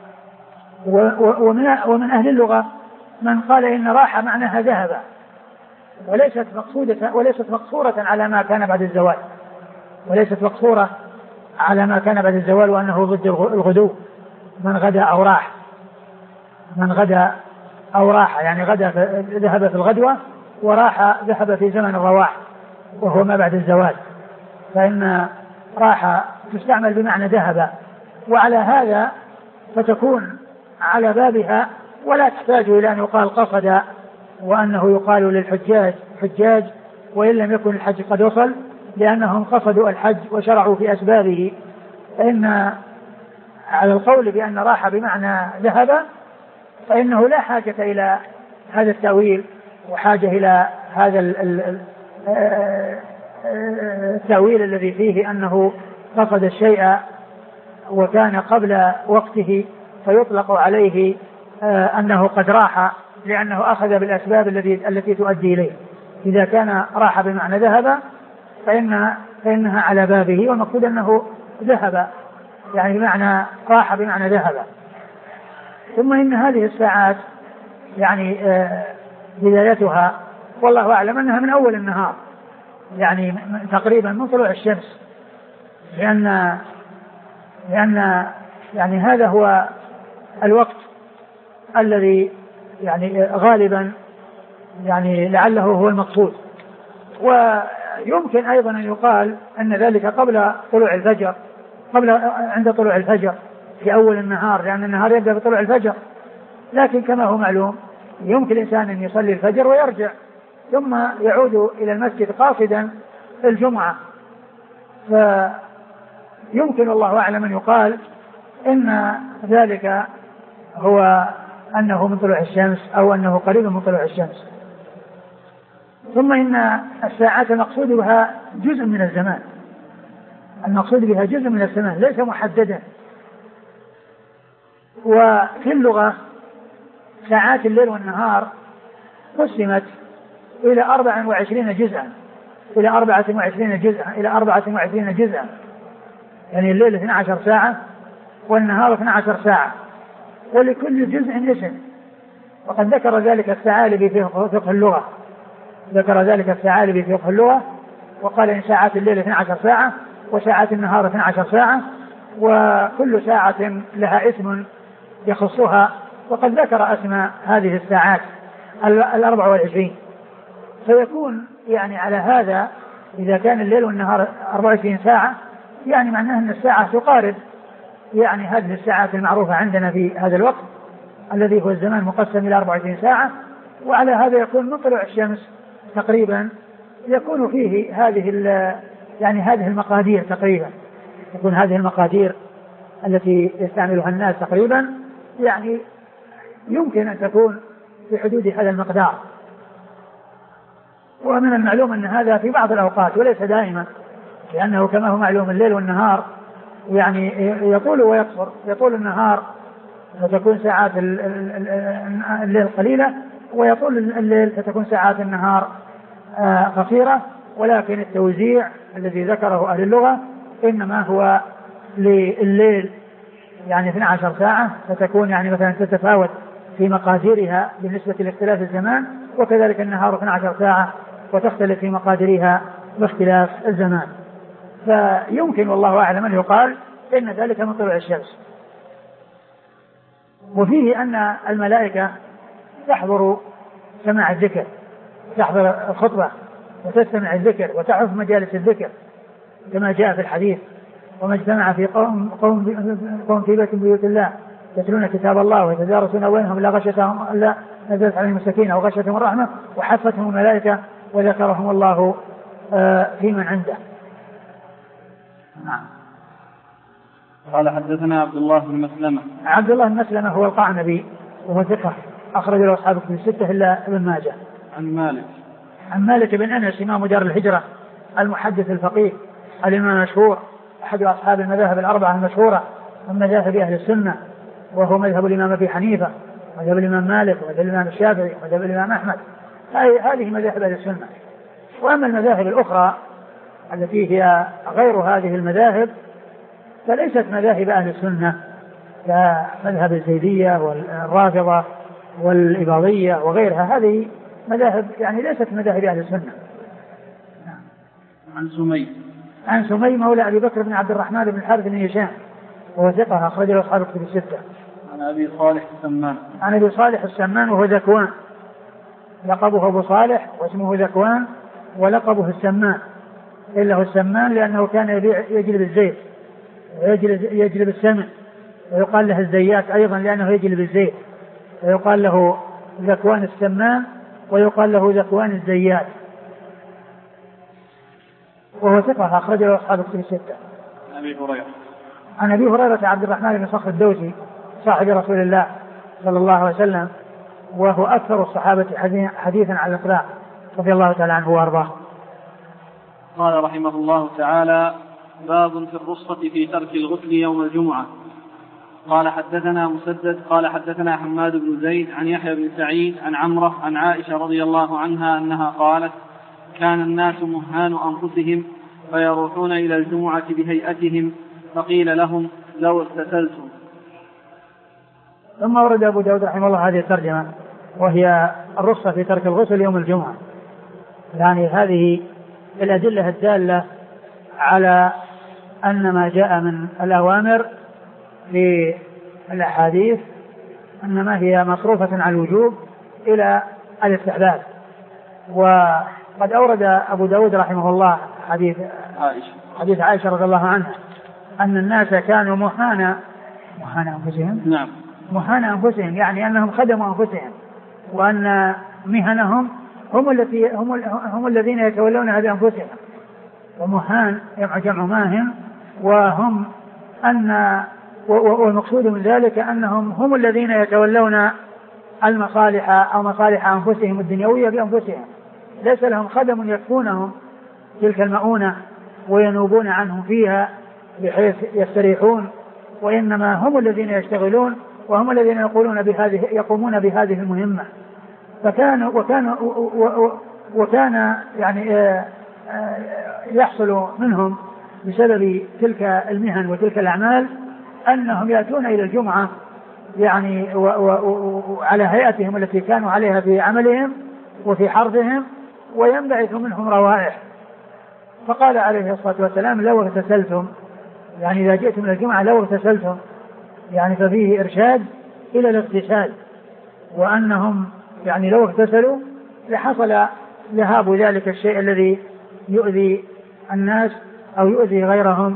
ومن, ومن أهل اللغة من قال إن راح معناها ذهب، وليست مقصودة وليست مقصورة على ما كان بعد الزوال، وليست مقصورة على ما كان بعد الزوال وأنه ضد الغدو، من غدا أو راح، من غدا أو راح يعني غدا ذهب في الغدوة وراح ذهب في زمن الرواح وهو ما بعد الزوال، فإن راح تستعمل بمعنى ذهب. وعلى هذا فتكون على بابها ولا تحتاج إلى أن يقال قصد وأنه يقال للحجاج حجاج وإن لم يكن الحج قد وصل، لأنهم قصدوا الحج وشرعوا في أسبابه. فإن على القول بأن راح بمعنى ذهب فإنه لا حاجة إلى هذا التأويل وحاجة إلى هذا التأويل الذي فيه أنه قصد الشيء وكان قبل وقته فيطلق عليه أنه قد راح لأنه أخذ بالأسباب التي التي تؤدي إليه. إذا كان راح بمعنى ذهب فإن فإنها على بابه، والمقصود أنه ذهب يعني بمعنى راح بمعنى ذهب. ثم إن هذه الساعات يعني بدايتها والله أعلم أنها من أول النهار، يعني تقريبا من طلوع الشمس، لأن لأن يعني هذا هو الوقت الذي يعني غالبا يعني لعله هو المقصود. ويمكن أيضا أن يقال أن ذلك قبل طلوع الفجر، قبل عند طلوع الفجر في أول النهار، لأن النهار يبدأ بطلوع الفجر. لكن كما هو معلوم يمكن الإنسان أن يصلي الفجر ويرجع ثم يعود إلى المسجد قاصدا الجمعة، فيمكن والله أعلم أن يقال إن ذلك هو أنه من طلوع الشمس أو أنه قريب من طلوع الشمس. ثم إن الساعات المقصود بها جزء من الزمان، المقصود بها جزء من الزمان ليس محددا. وفي اللغة ساعات الليل والنهار قسمت إلى أربعة وعشرين جزءا إلى أربعة وعشرين جزءا إلى أربعة وعشرين جزءا يعني الليل اثنتا عشرة ساعة والنهار اثنتا عشرة ساعة، ولكل جزء اسم. وقد ذكر ذلك الثعالبي في فقه اللغة، ذكر ذلك الثعالبي في فقه اللغة وقال إن ساعات الليل اثنتا عشرة ساعة وساعات النهار اثنتا عشرة ساعة، وكل ساعة لها اسم يخصها. وقد ذكر أسماء هذه الساعات الأربع والعشرين. فيكون يعني على هذا إذا كان الليل والنهار أربع وعشرين ساعة يعني معناه أن الساعة تقارب يعني هذه الساعات المعروفة عندنا في هذا الوقت الذي هو الزمان مقسم إلى أربع وعشرين ساعة. وعلى هذا يكون من طلوع الشمس تقريبا يكون فيه هذه يعني هذه المقادير تقريبا، يكون هذه المقادير التي يستعملها الناس تقريبا يعني يمكن أن تكون في حدود هذا المقدار. ومن المعلوم أن هذا في بعض الأوقات وليس دائما، لأنه كما هو معلوم الليل والنهار يعني يطول ويقصر، يطول النهار فتكون ساعات الليل قليلة ويطول الليل فتكون ساعات النهار قصيرة. ولكن التوزيع الذي ذكره أهل اللغة إنما هو لليل يعني اثنتا عشرة ساعة، فتكون يعني مثلا تتفاوت في مقاديرها بالنسبة لاختلاف الزمان، وكذلك النهار اثنتا عشرة ساعة وتختلف في مقاديرها باختلاف الزمان. فيمكن والله أعلم أن يقال إن ذلك من طلوع الشمس. وفيه أن الملائكة تحضر سماع الذكر، تحضر الخطبة وتستمع الذكر وتعرف مجالس الذكر كما جاء في الحديث وما اجتمع في قوم, قوم, قوم في بيت من بيوت الله يتلون كتاب الله ويتدارسون بينهم لا غشتهم الا نزلت عليهم السكينه وغشتهم الرحمه وحفتهم الملائكه وذكرهم الله في من عنده. نعم. قال حدثنا عبد الله بن مسلمة. عبد الله بن مسلمة هو القعنبي وهو ثقة أخرج له أصحاب الكتب الستة إلا ابن ماجه. عن مالك. عن مالك بن أنس إمام دار الهجرة المحدث الفقيه الإمام المشهور أحد أصحاب المذاهب الأربعة المشهورة من مذاهب أهل السنة، وهو مذهب الإمام أبي حنيفة مذهب الإمام مالك ومذهب الإمام الشافعي ومذهب الإمام أحمد. هذه مذاهب أهل السنة. وأما المذاهب الأخرى التي هي غير هذه المذاهب فليست مذاهب أهل السنة كمذهب الزيدية والرافضة والإباضية وغيرها، هذه مذاهب يعني ليست مذاهب أهل السنة. عن سمي. عن سمي مولى أبي بكر بن عبد الرحمن بن الحارث بن هشام وهو ثقة أخرج له أصحاب الكتب الستة. عن أبي صالح السمان. عن أبي صالح السمان وهو ذكوان، لقبه أبو صالح واسمه ذكوان ولقبه السمان، إلا هو السمان لأنه كان يجلب الزيت ويجلب يجلب السمن، ويقال له الزيات أيضا لأنه يجلب الزيت، ويقال له ذكوان السمان ويقال له ذكوان الزيات، وهو ثقة أخرج له أصحاب الكتب الستة. أبي هريرة. عن أبي هريرة عبد الرحمن بن صخر الدوسي صاحب رسول الله صلى الله عليه وسلم، وهو أكثر الصحابة حديثا على الإطلاق رضي الله تعالى عنه وأرضاه. قال رحمه الله تعالى: باب في الرخصة في ترك الغسل يوم الجمعة. قال حدثنا مسدد قال حدثنا حماد بن زيد عن يحيى بن سعيد عن عمرة عن عائشة رضي الله عنها أنها قالت: كان الناس مهان أنفسهم فيروحون إلى الجمعة بهيئتهم فقيل لهم: لو اغتسلتم. ثم ورد أبو داود رحمه الله هذه الترجمة وهي الرخصة في ترك الغسل يوم الجمعة، يعني هذه الأدلة الدالة على أن ما جاء من الأوامر في الأحاديث أنما هي مصروفة على الوجوب إلى الاستحباب. وقد أورد أبو داود رحمه الله حديث عائشة حديث عائشة رضي الله عنها أن الناس كانوا مهانا مهانا أنفسهم نعم مهانا أنفسهم يعني أنهم خدموا أنفسهم، وأن مهنهم هم التي هم, هم الذين يتولونها بأنفسهم. ومهان جمع ماهن، وهم أن والمقصود من ذلك أنهم هم الذين يتولون المصالح أو مصالح أنفسهم الدنيوية بأنفسهم، ليس لهم خدم يكفونهم تلك المؤونة وينوبون عنهم فيها بحيث يستريحون، وإنما هم الذين يشتغلون وهم الذين يقولون بهذه يقومون بهذه المهمة. فكان وكان وكان يعني يحصل منهم بسبب تلك المهن وتلك الأعمال أنهم يأتون إلى الجمعة يعني وعلى هيئتهم التي كانوا عليها في عملهم وفي حرثهم، وينبعث منهم روائح. فقال عليه الصلاة والسلام لو اغتسلتم، يعني إذا جئتم إلى الجمعة لو اغتسلتم، يعني ففيه إرشاد إلى الاغتسال، وأنهم يعني لو اغتسلوا لحصل ذهاب ذلك الشيء الذي يؤذي الناس أو يؤذي غيرهم.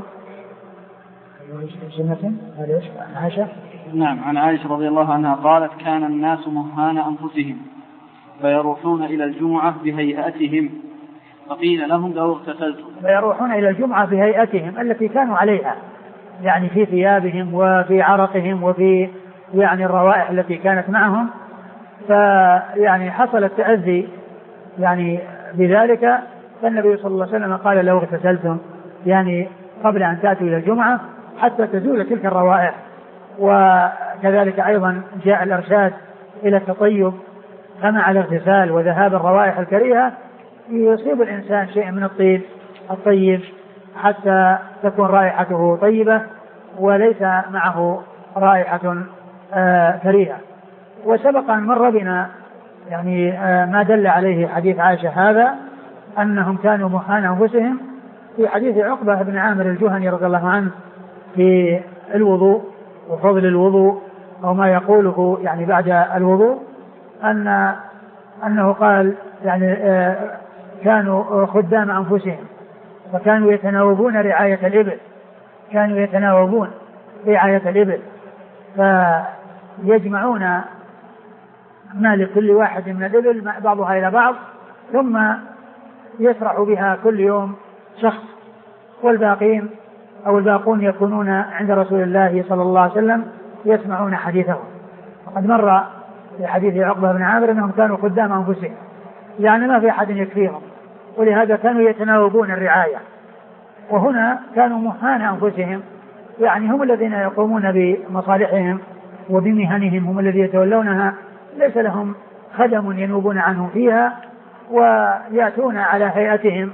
عائشة نعم عن عائشة رضي الله عنها قالت كان الناس مهان أنفسهم فيروحون إلى الجمعة بهيئتهم فقيل لهم لو اغتسلتم. فيروحون إلى الجمعة بهيئتهم التي كانوا عليها، يعني في ثيابهم وفي عرقهم وفي يعني الروائح التي كانت معهم، فيعني حصل التأذي يعني بذلك. فالنبي صلى الله عليه وسلم قال لو اغتسلتم، يعني قبل أن تأتوا إلى الجمعة حتى تزول تلك الروائح. وكذلك أيضا جاء الإرشاد إلى التطيب، فمع الاغتسال وذهاب الروائح الكريهة يصيب الإنسان شيء من الطيب الطيب حتى تكون رائحته طيبة وليس معه رائحة آه كريهة. وسبق أن مر بنا يعني آه ما دل عليه حديث عائشة هذا، أنهم كانوا مهان أنفسهم في حديث عقبة بن عامر الجهني رضي الله عنه في الوضوء وفضل الوضوء أو ما يقوله يعني بعد الوضوء، أن أنه قال يعني آه كانوا خدام أنفسهم وكانوا يتناوبون رعاية الإبل، كانوا يتناوبون رعاية الإبل فيجمعون ما لكل واحد من الإبل بعضها إلى بعض، ثم يسرع بها كل يوم شخص، والباقين أو الباقون يكونون عند رسول الله صلى الله عليه وسلم يسمعون حديثه. وقد مر في حديث عقبة بن عامر أنهم كانوا خدام أنفسهم، يعني ما في أحد يكفيهم، ولهذا كانوا يتناوبون الرعاية. وهنا كانوا مهان أنفسهم، يعني هم الذين يقومون بمصالحهم وبمهنهم، هم الذين يتولونها، ليس لهم خدم ينوبون عنهم فيها، ويأتون على هيئتهم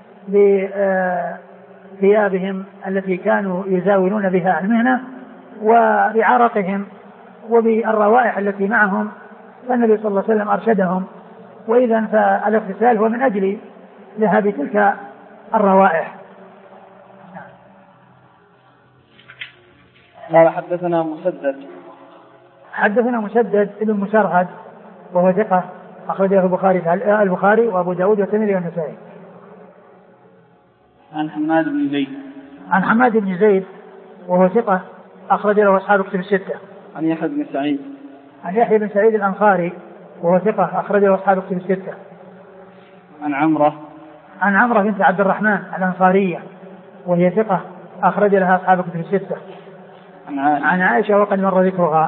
بثيابهم التي كانوا يزاولون بها المهنة وبعرقهم وبالروائح التي معهم. فالنبي صلى الله عليه وسلم أرشدهم، وإذا فالاغتسال هو من أجل ذهاب تلك الروائح. قال حدثنا مسدد حدثنا مسدد ابن مسرهد وهو ثقة أخرجه البخاري البخاري وأبو داود والترمذي والنسائي. عن حماد بن زيد عن حماد بن زيد وهو ثقة أخرج له أصحاب كتب الستة. عن يحيى بن سعيد عن يحيى بن سعيد الأنصاري وهو ثقة أخرج له أصحاب كتب الستة. عن عمرة عن عمرة بنت عبد الرحمن الأنصارية وهي ثقة أخرج لها أصحاب كتب الستة. عن عائشة, عن عائشة وقد مر ذكرها.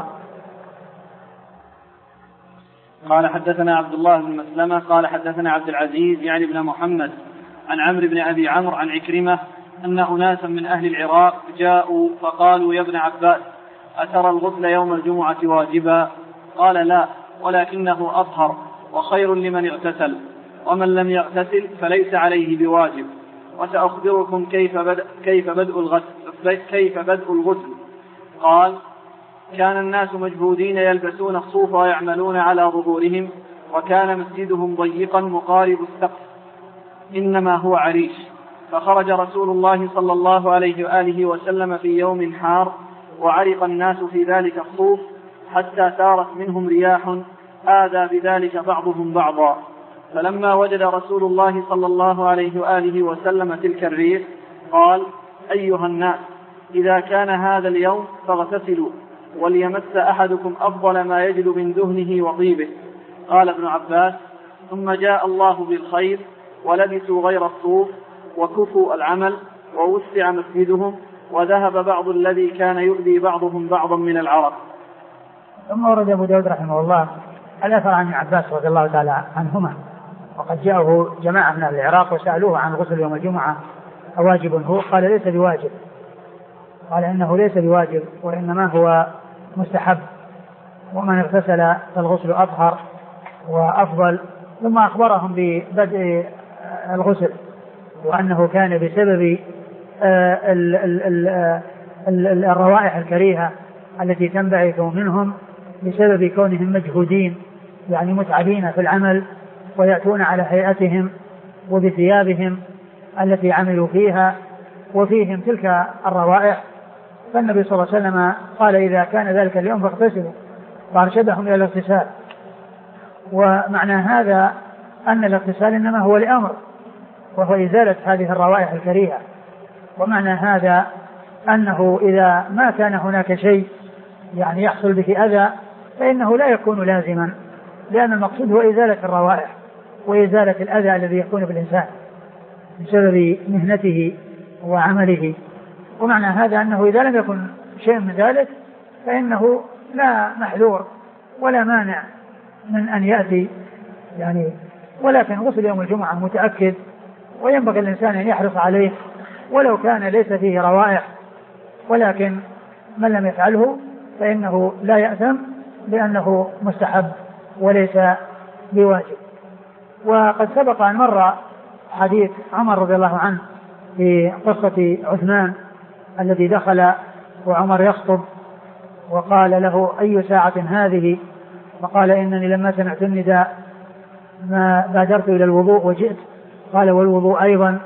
قال حدثنا عبد الله بن مسلمة قال حدثنا عبد العزيز يعني بن محمد عن عمرو بن أبي عمرو عن عكرمة أن أناسا من أهل العراق جاءوا فقالوا يا ابن عباس أترى الغسل يوم الجمعة واجبا؟ قال لا، ولكنه أطهر وخير لمن اغتسل، ومن لم يغتسل فليس عليه بواجب. وسأخبركم كيف بدء, كيف بدء الغسل كيف بدء الغسل قال كان الناس مجهودين يلبسون الصوف ويعملون على ظهورهم، وكان مسجدهم ضيقا مقارب السقف إنما هو عريش، فخرج رسول الله صلى الله عليه وآله وسلم في يوم حار وعرق الناس في ذلك الصوف حتى سارت منهم رياح آذى بذلك بعضهم بعضا. فلما وجد رسول الله صلى الله عليه وآله وسلم تلك الريح قال أيها الناس إذا كان هذا اليوم فاغتسلوا، وليمس أحدكم أفضل ما يجد من دهنه وطيبه. قال ابن عباس ثم جاء الله بالخير ولبسوا غير الصوف وكفوا العمل ووسع مسجدهم، وذهب بعض الذي كان يؤذي بعضهم بعضا من العرق. ثم ورد أبو داود رحمه الله الأثر عن ابن عباس رضي الله تعالى عنهما، وقد جاءه جماعة من العراق وسألوه عن غسل يوم الجمعة أواجب هو؟ قال ليس بواجب، قال إنه ليس بواجب وإنما هو مستحب، ومن اغتسل فالغسل أطهر وأفضل. ثم أخبرهم ببدء الغسل وأنه كان بسبب الروائح الكريهة التي تنبعث منهم بسبب كونهم مجهودين يعني متعبين في العمل ويأتون على هيئتهم وبثيابهم التي عملوا فيها وفيهم تلك الروائح. فالنبي صلى الله عليه وسلم قال إذا كان ذلك اليوم فاغتسلوا وأرشدهم إلى الاغتسال. ومعنى هذا أن الاغتسال إنما هو لأمر وهو إزالة هذه الروائح الكريهة. ومعنى هذا أنه إذا ما كان هناك شيء يعني يحصل به أذى فإنه لا يكون لازما، لأن المقصود هو إزالة الروائح وإزالة الأذى الذي يكون بالإنسان بسبب مهنته وعمله. ومعنى هذا أنه إذا لم يكن شيء من ذلك فإنه لا محذور ولا مانع من أن يأتي يعني. ولكن غسل يوم الجمعة متأكد وينبغي الإنسان أن يحرص عليه ولو كان ليس فيه روائح، ولكن من لم يفعله فإنه لا يأثم لأنه مستحب وليس بواجب. وقد سبق أن مر حديث عمر رضي الله عنه في قصة عثمان الذي دخل وعمر يخطب وقال له أي ساعة هذه؟ فقال إنني لما سمعت النداء ما بادرت إلى الوضوء وجئت. قال والوضوء أيضا،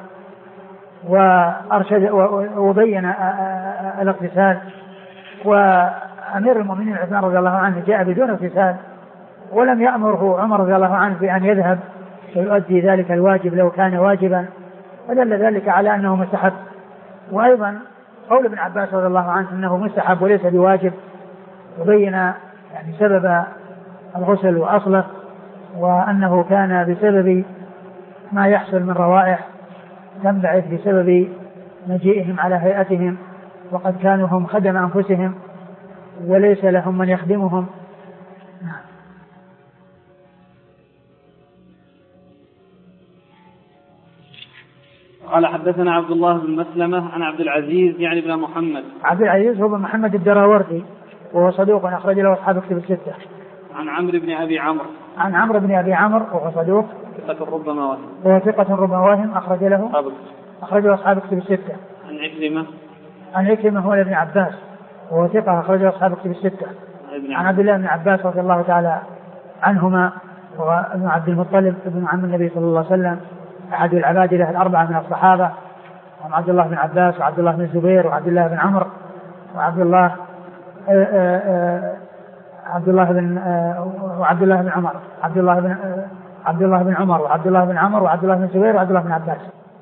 وأرشد وبين الاغتسال. وأمير المؤمنين عثمان رضي الله عنه جاء بدون اغتسال ولم يأمره عمر رضي الله عنه بأن يذهب ويؤدي ذلك الواجب لو كان واجبا، ودل ذلك على أنه مستحب. وأيضا قول ابن عباس رضي الله عنه أنه مستحب وليس بواجب وبين يعني سبب الغسل وأصله، وأنه كان بسبب ما يحصل من روائح تنبعث بسبب مجيئهم على هيئتهم، وقد كانوا هم خدم أنفسهم وليس لهم من يخدمهم. قال حدثنا عبد الله بن مسلمة عن عبد العزيز يعني بن محمد. عبد العزيز هو بن محمد الدراوردي وهو صدوق أخرج له أصحاب كتب الستة. عن عمرو بن أبي عمرو. عن عمرو بن أبي عمرو وهو صدوق ثقة ربما وهم. وهو ثقة ربما وهم أخرج له أخرج له أصحاب كتب الستة. عن عكرمة. عن عكرمة هو ابن عباس وهو ثقة أخرج له أصحاب كتب الستة. عن عبد الله بن عباس رضي الله تعالى عنهما وهو ابن عبد المطلب ابن عم النبي صلى الله عليه وسلم أحد العباد له الأربعة من الصحابة، وهم عبد الله بن عباس وعبد الله بن الزبير وعبد الله بن عمرو وعبد الله آآ آآ عبد الله بن وعبد الله بن عمر عبد الله بن عبد الله بن عمر وعبد الله بن عمر وعبد الله بن الزبير وعبد الله بن عباس.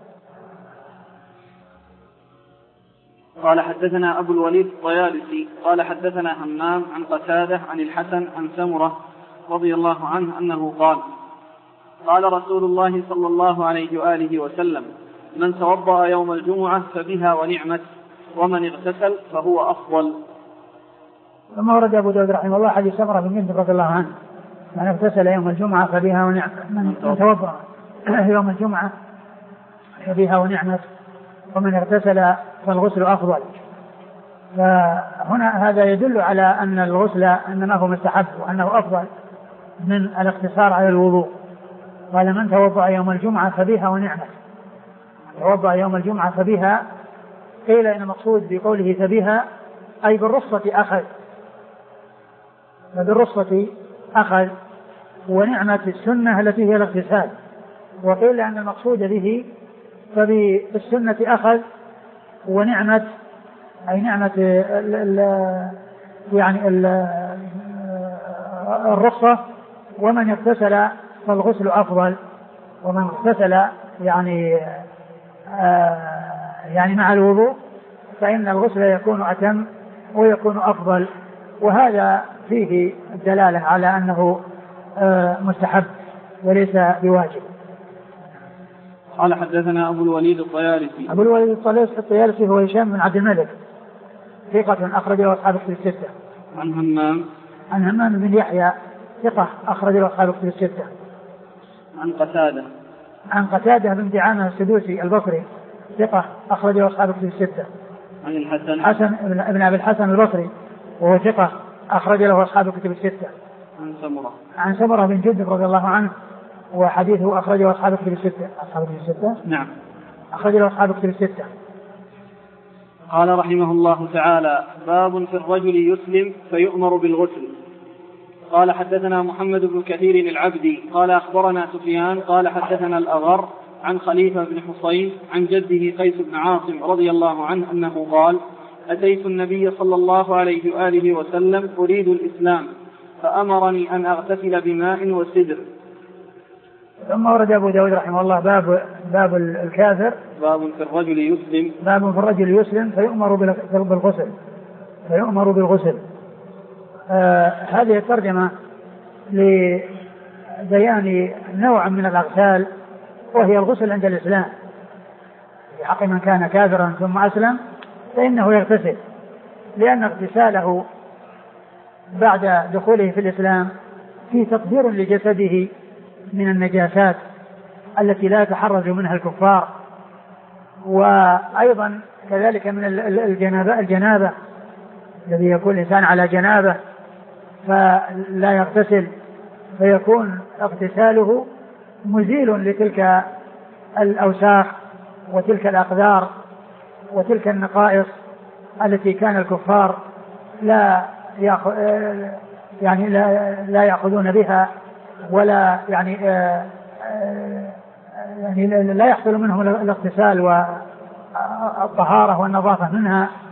قال حدثنا أبو الوليد الطيالسي قال حدثنا همام عن قتادة عن الحسن عن سمرة رضي الله عنه أنه قال قال رسول الله صلى الله عليه وآله وسلم من توضأ يوم الجمعة فبها ونعمت ومن اغتسل فهو أفضل. ثم ورد أبو داود رحمه الله حديث سمرة بن جندب رضي الله عنه من اغتسل يوم الجمعة فبها ونعمت من توضأ يوم الجمعة فبها ونعمت ومن اغتسل فالغسل أفضل. فهنا هذا يدل على أن الغسل إنما هو مستحب وأنه أفضل من الاقتصار على الوضوء. قال من توضأ يوم الجمعة فبها ونعمت. توضأ يوم الجمعة فبها قيل إن المقصود بقوله فبها أي بالرخصة أخذ، فبالرخصة أخذ، ونعمة السنة التي هي الاغتسال. وقيل أن المقصود به فبالسنة أخذ ونعمة أي نعمة ال ال يعني ال الرخصة. ومن اغتسل فالغسل أفضل، ومن اغتسل يعني آه يعني مع الوضوء فإن الغسل يكون أتم ويكون أفضل. وهذا فيه الدلالة على أنه آه مستحب وليس بواجب. قال حدثنا أبو الوليد الطيالسي. أبو الوليد الطيالسي هو هشام بن عبد الملك ثقة أخرج له أصحاب الكتب الستة. عن همام. عن همام بن يحيى ثقة أخرج له أصحاب الكتب الستة. عن قتادة. عن قتادة بن دعامة السدوسي البصري ثقة أخرج له أصحاب الكتب الستة. عن الحسن. حسن ابن أبي الحسن البصري وهو ثقة أخرج له أصحاب الكتب الستة. عن سمرة. عن سمرة بن جندب رضي الله عنه وحديثه أخرجه أصحاب الكتب الستة. أصحاب الكتب الستة. نعم. أخرج له أصحاب الكتب الستة. قال رحمه الله تعالى: باب في الرجل يسلم فيؤمر بالغسل. قال حدثنا محمد بن كثير العبدي قال أخبرنا سفيان قال حدثنا الأغر عن خليفة بن حصين عن جده قيس بن عاصم رضي الله عنه أنه قال: أتيت النبي صلى الله عليه وآله وسلم أريد الإسلام فأمرني أن أغتسل بماء وسدر. ثم ورد أبو داود رحمه الله باب باب الكافر، باب في الرجل يسلم باب في الرجل يسلم فيؤمر بالغسل فيؤمر بالغسل. آه هذه الترجمة لبيان نوع من الأغسال وهي الغسل عند الإسلام. في حق من كان كافرا ثم أسلم فإنه يغتسل، لأن اغتساله بعد دخوله في الإسلام في تطهير لجسده من النجاسات التي لا يتحرز منها الكفار، وأيضا كذلك من الجنابة الجنابة الذي يكون الإنسان على جنابه فلا يغتسل، فيكون اغتساله مزيل لتلك الأوساخ وتلك الأقدار وتلك النقائص التي كان الكفار لا يأخذ يعني لا, لا يأخذون بها ولا يعني يعني لا يحصل منهم الاغتسال والطهارة والنظافة منها.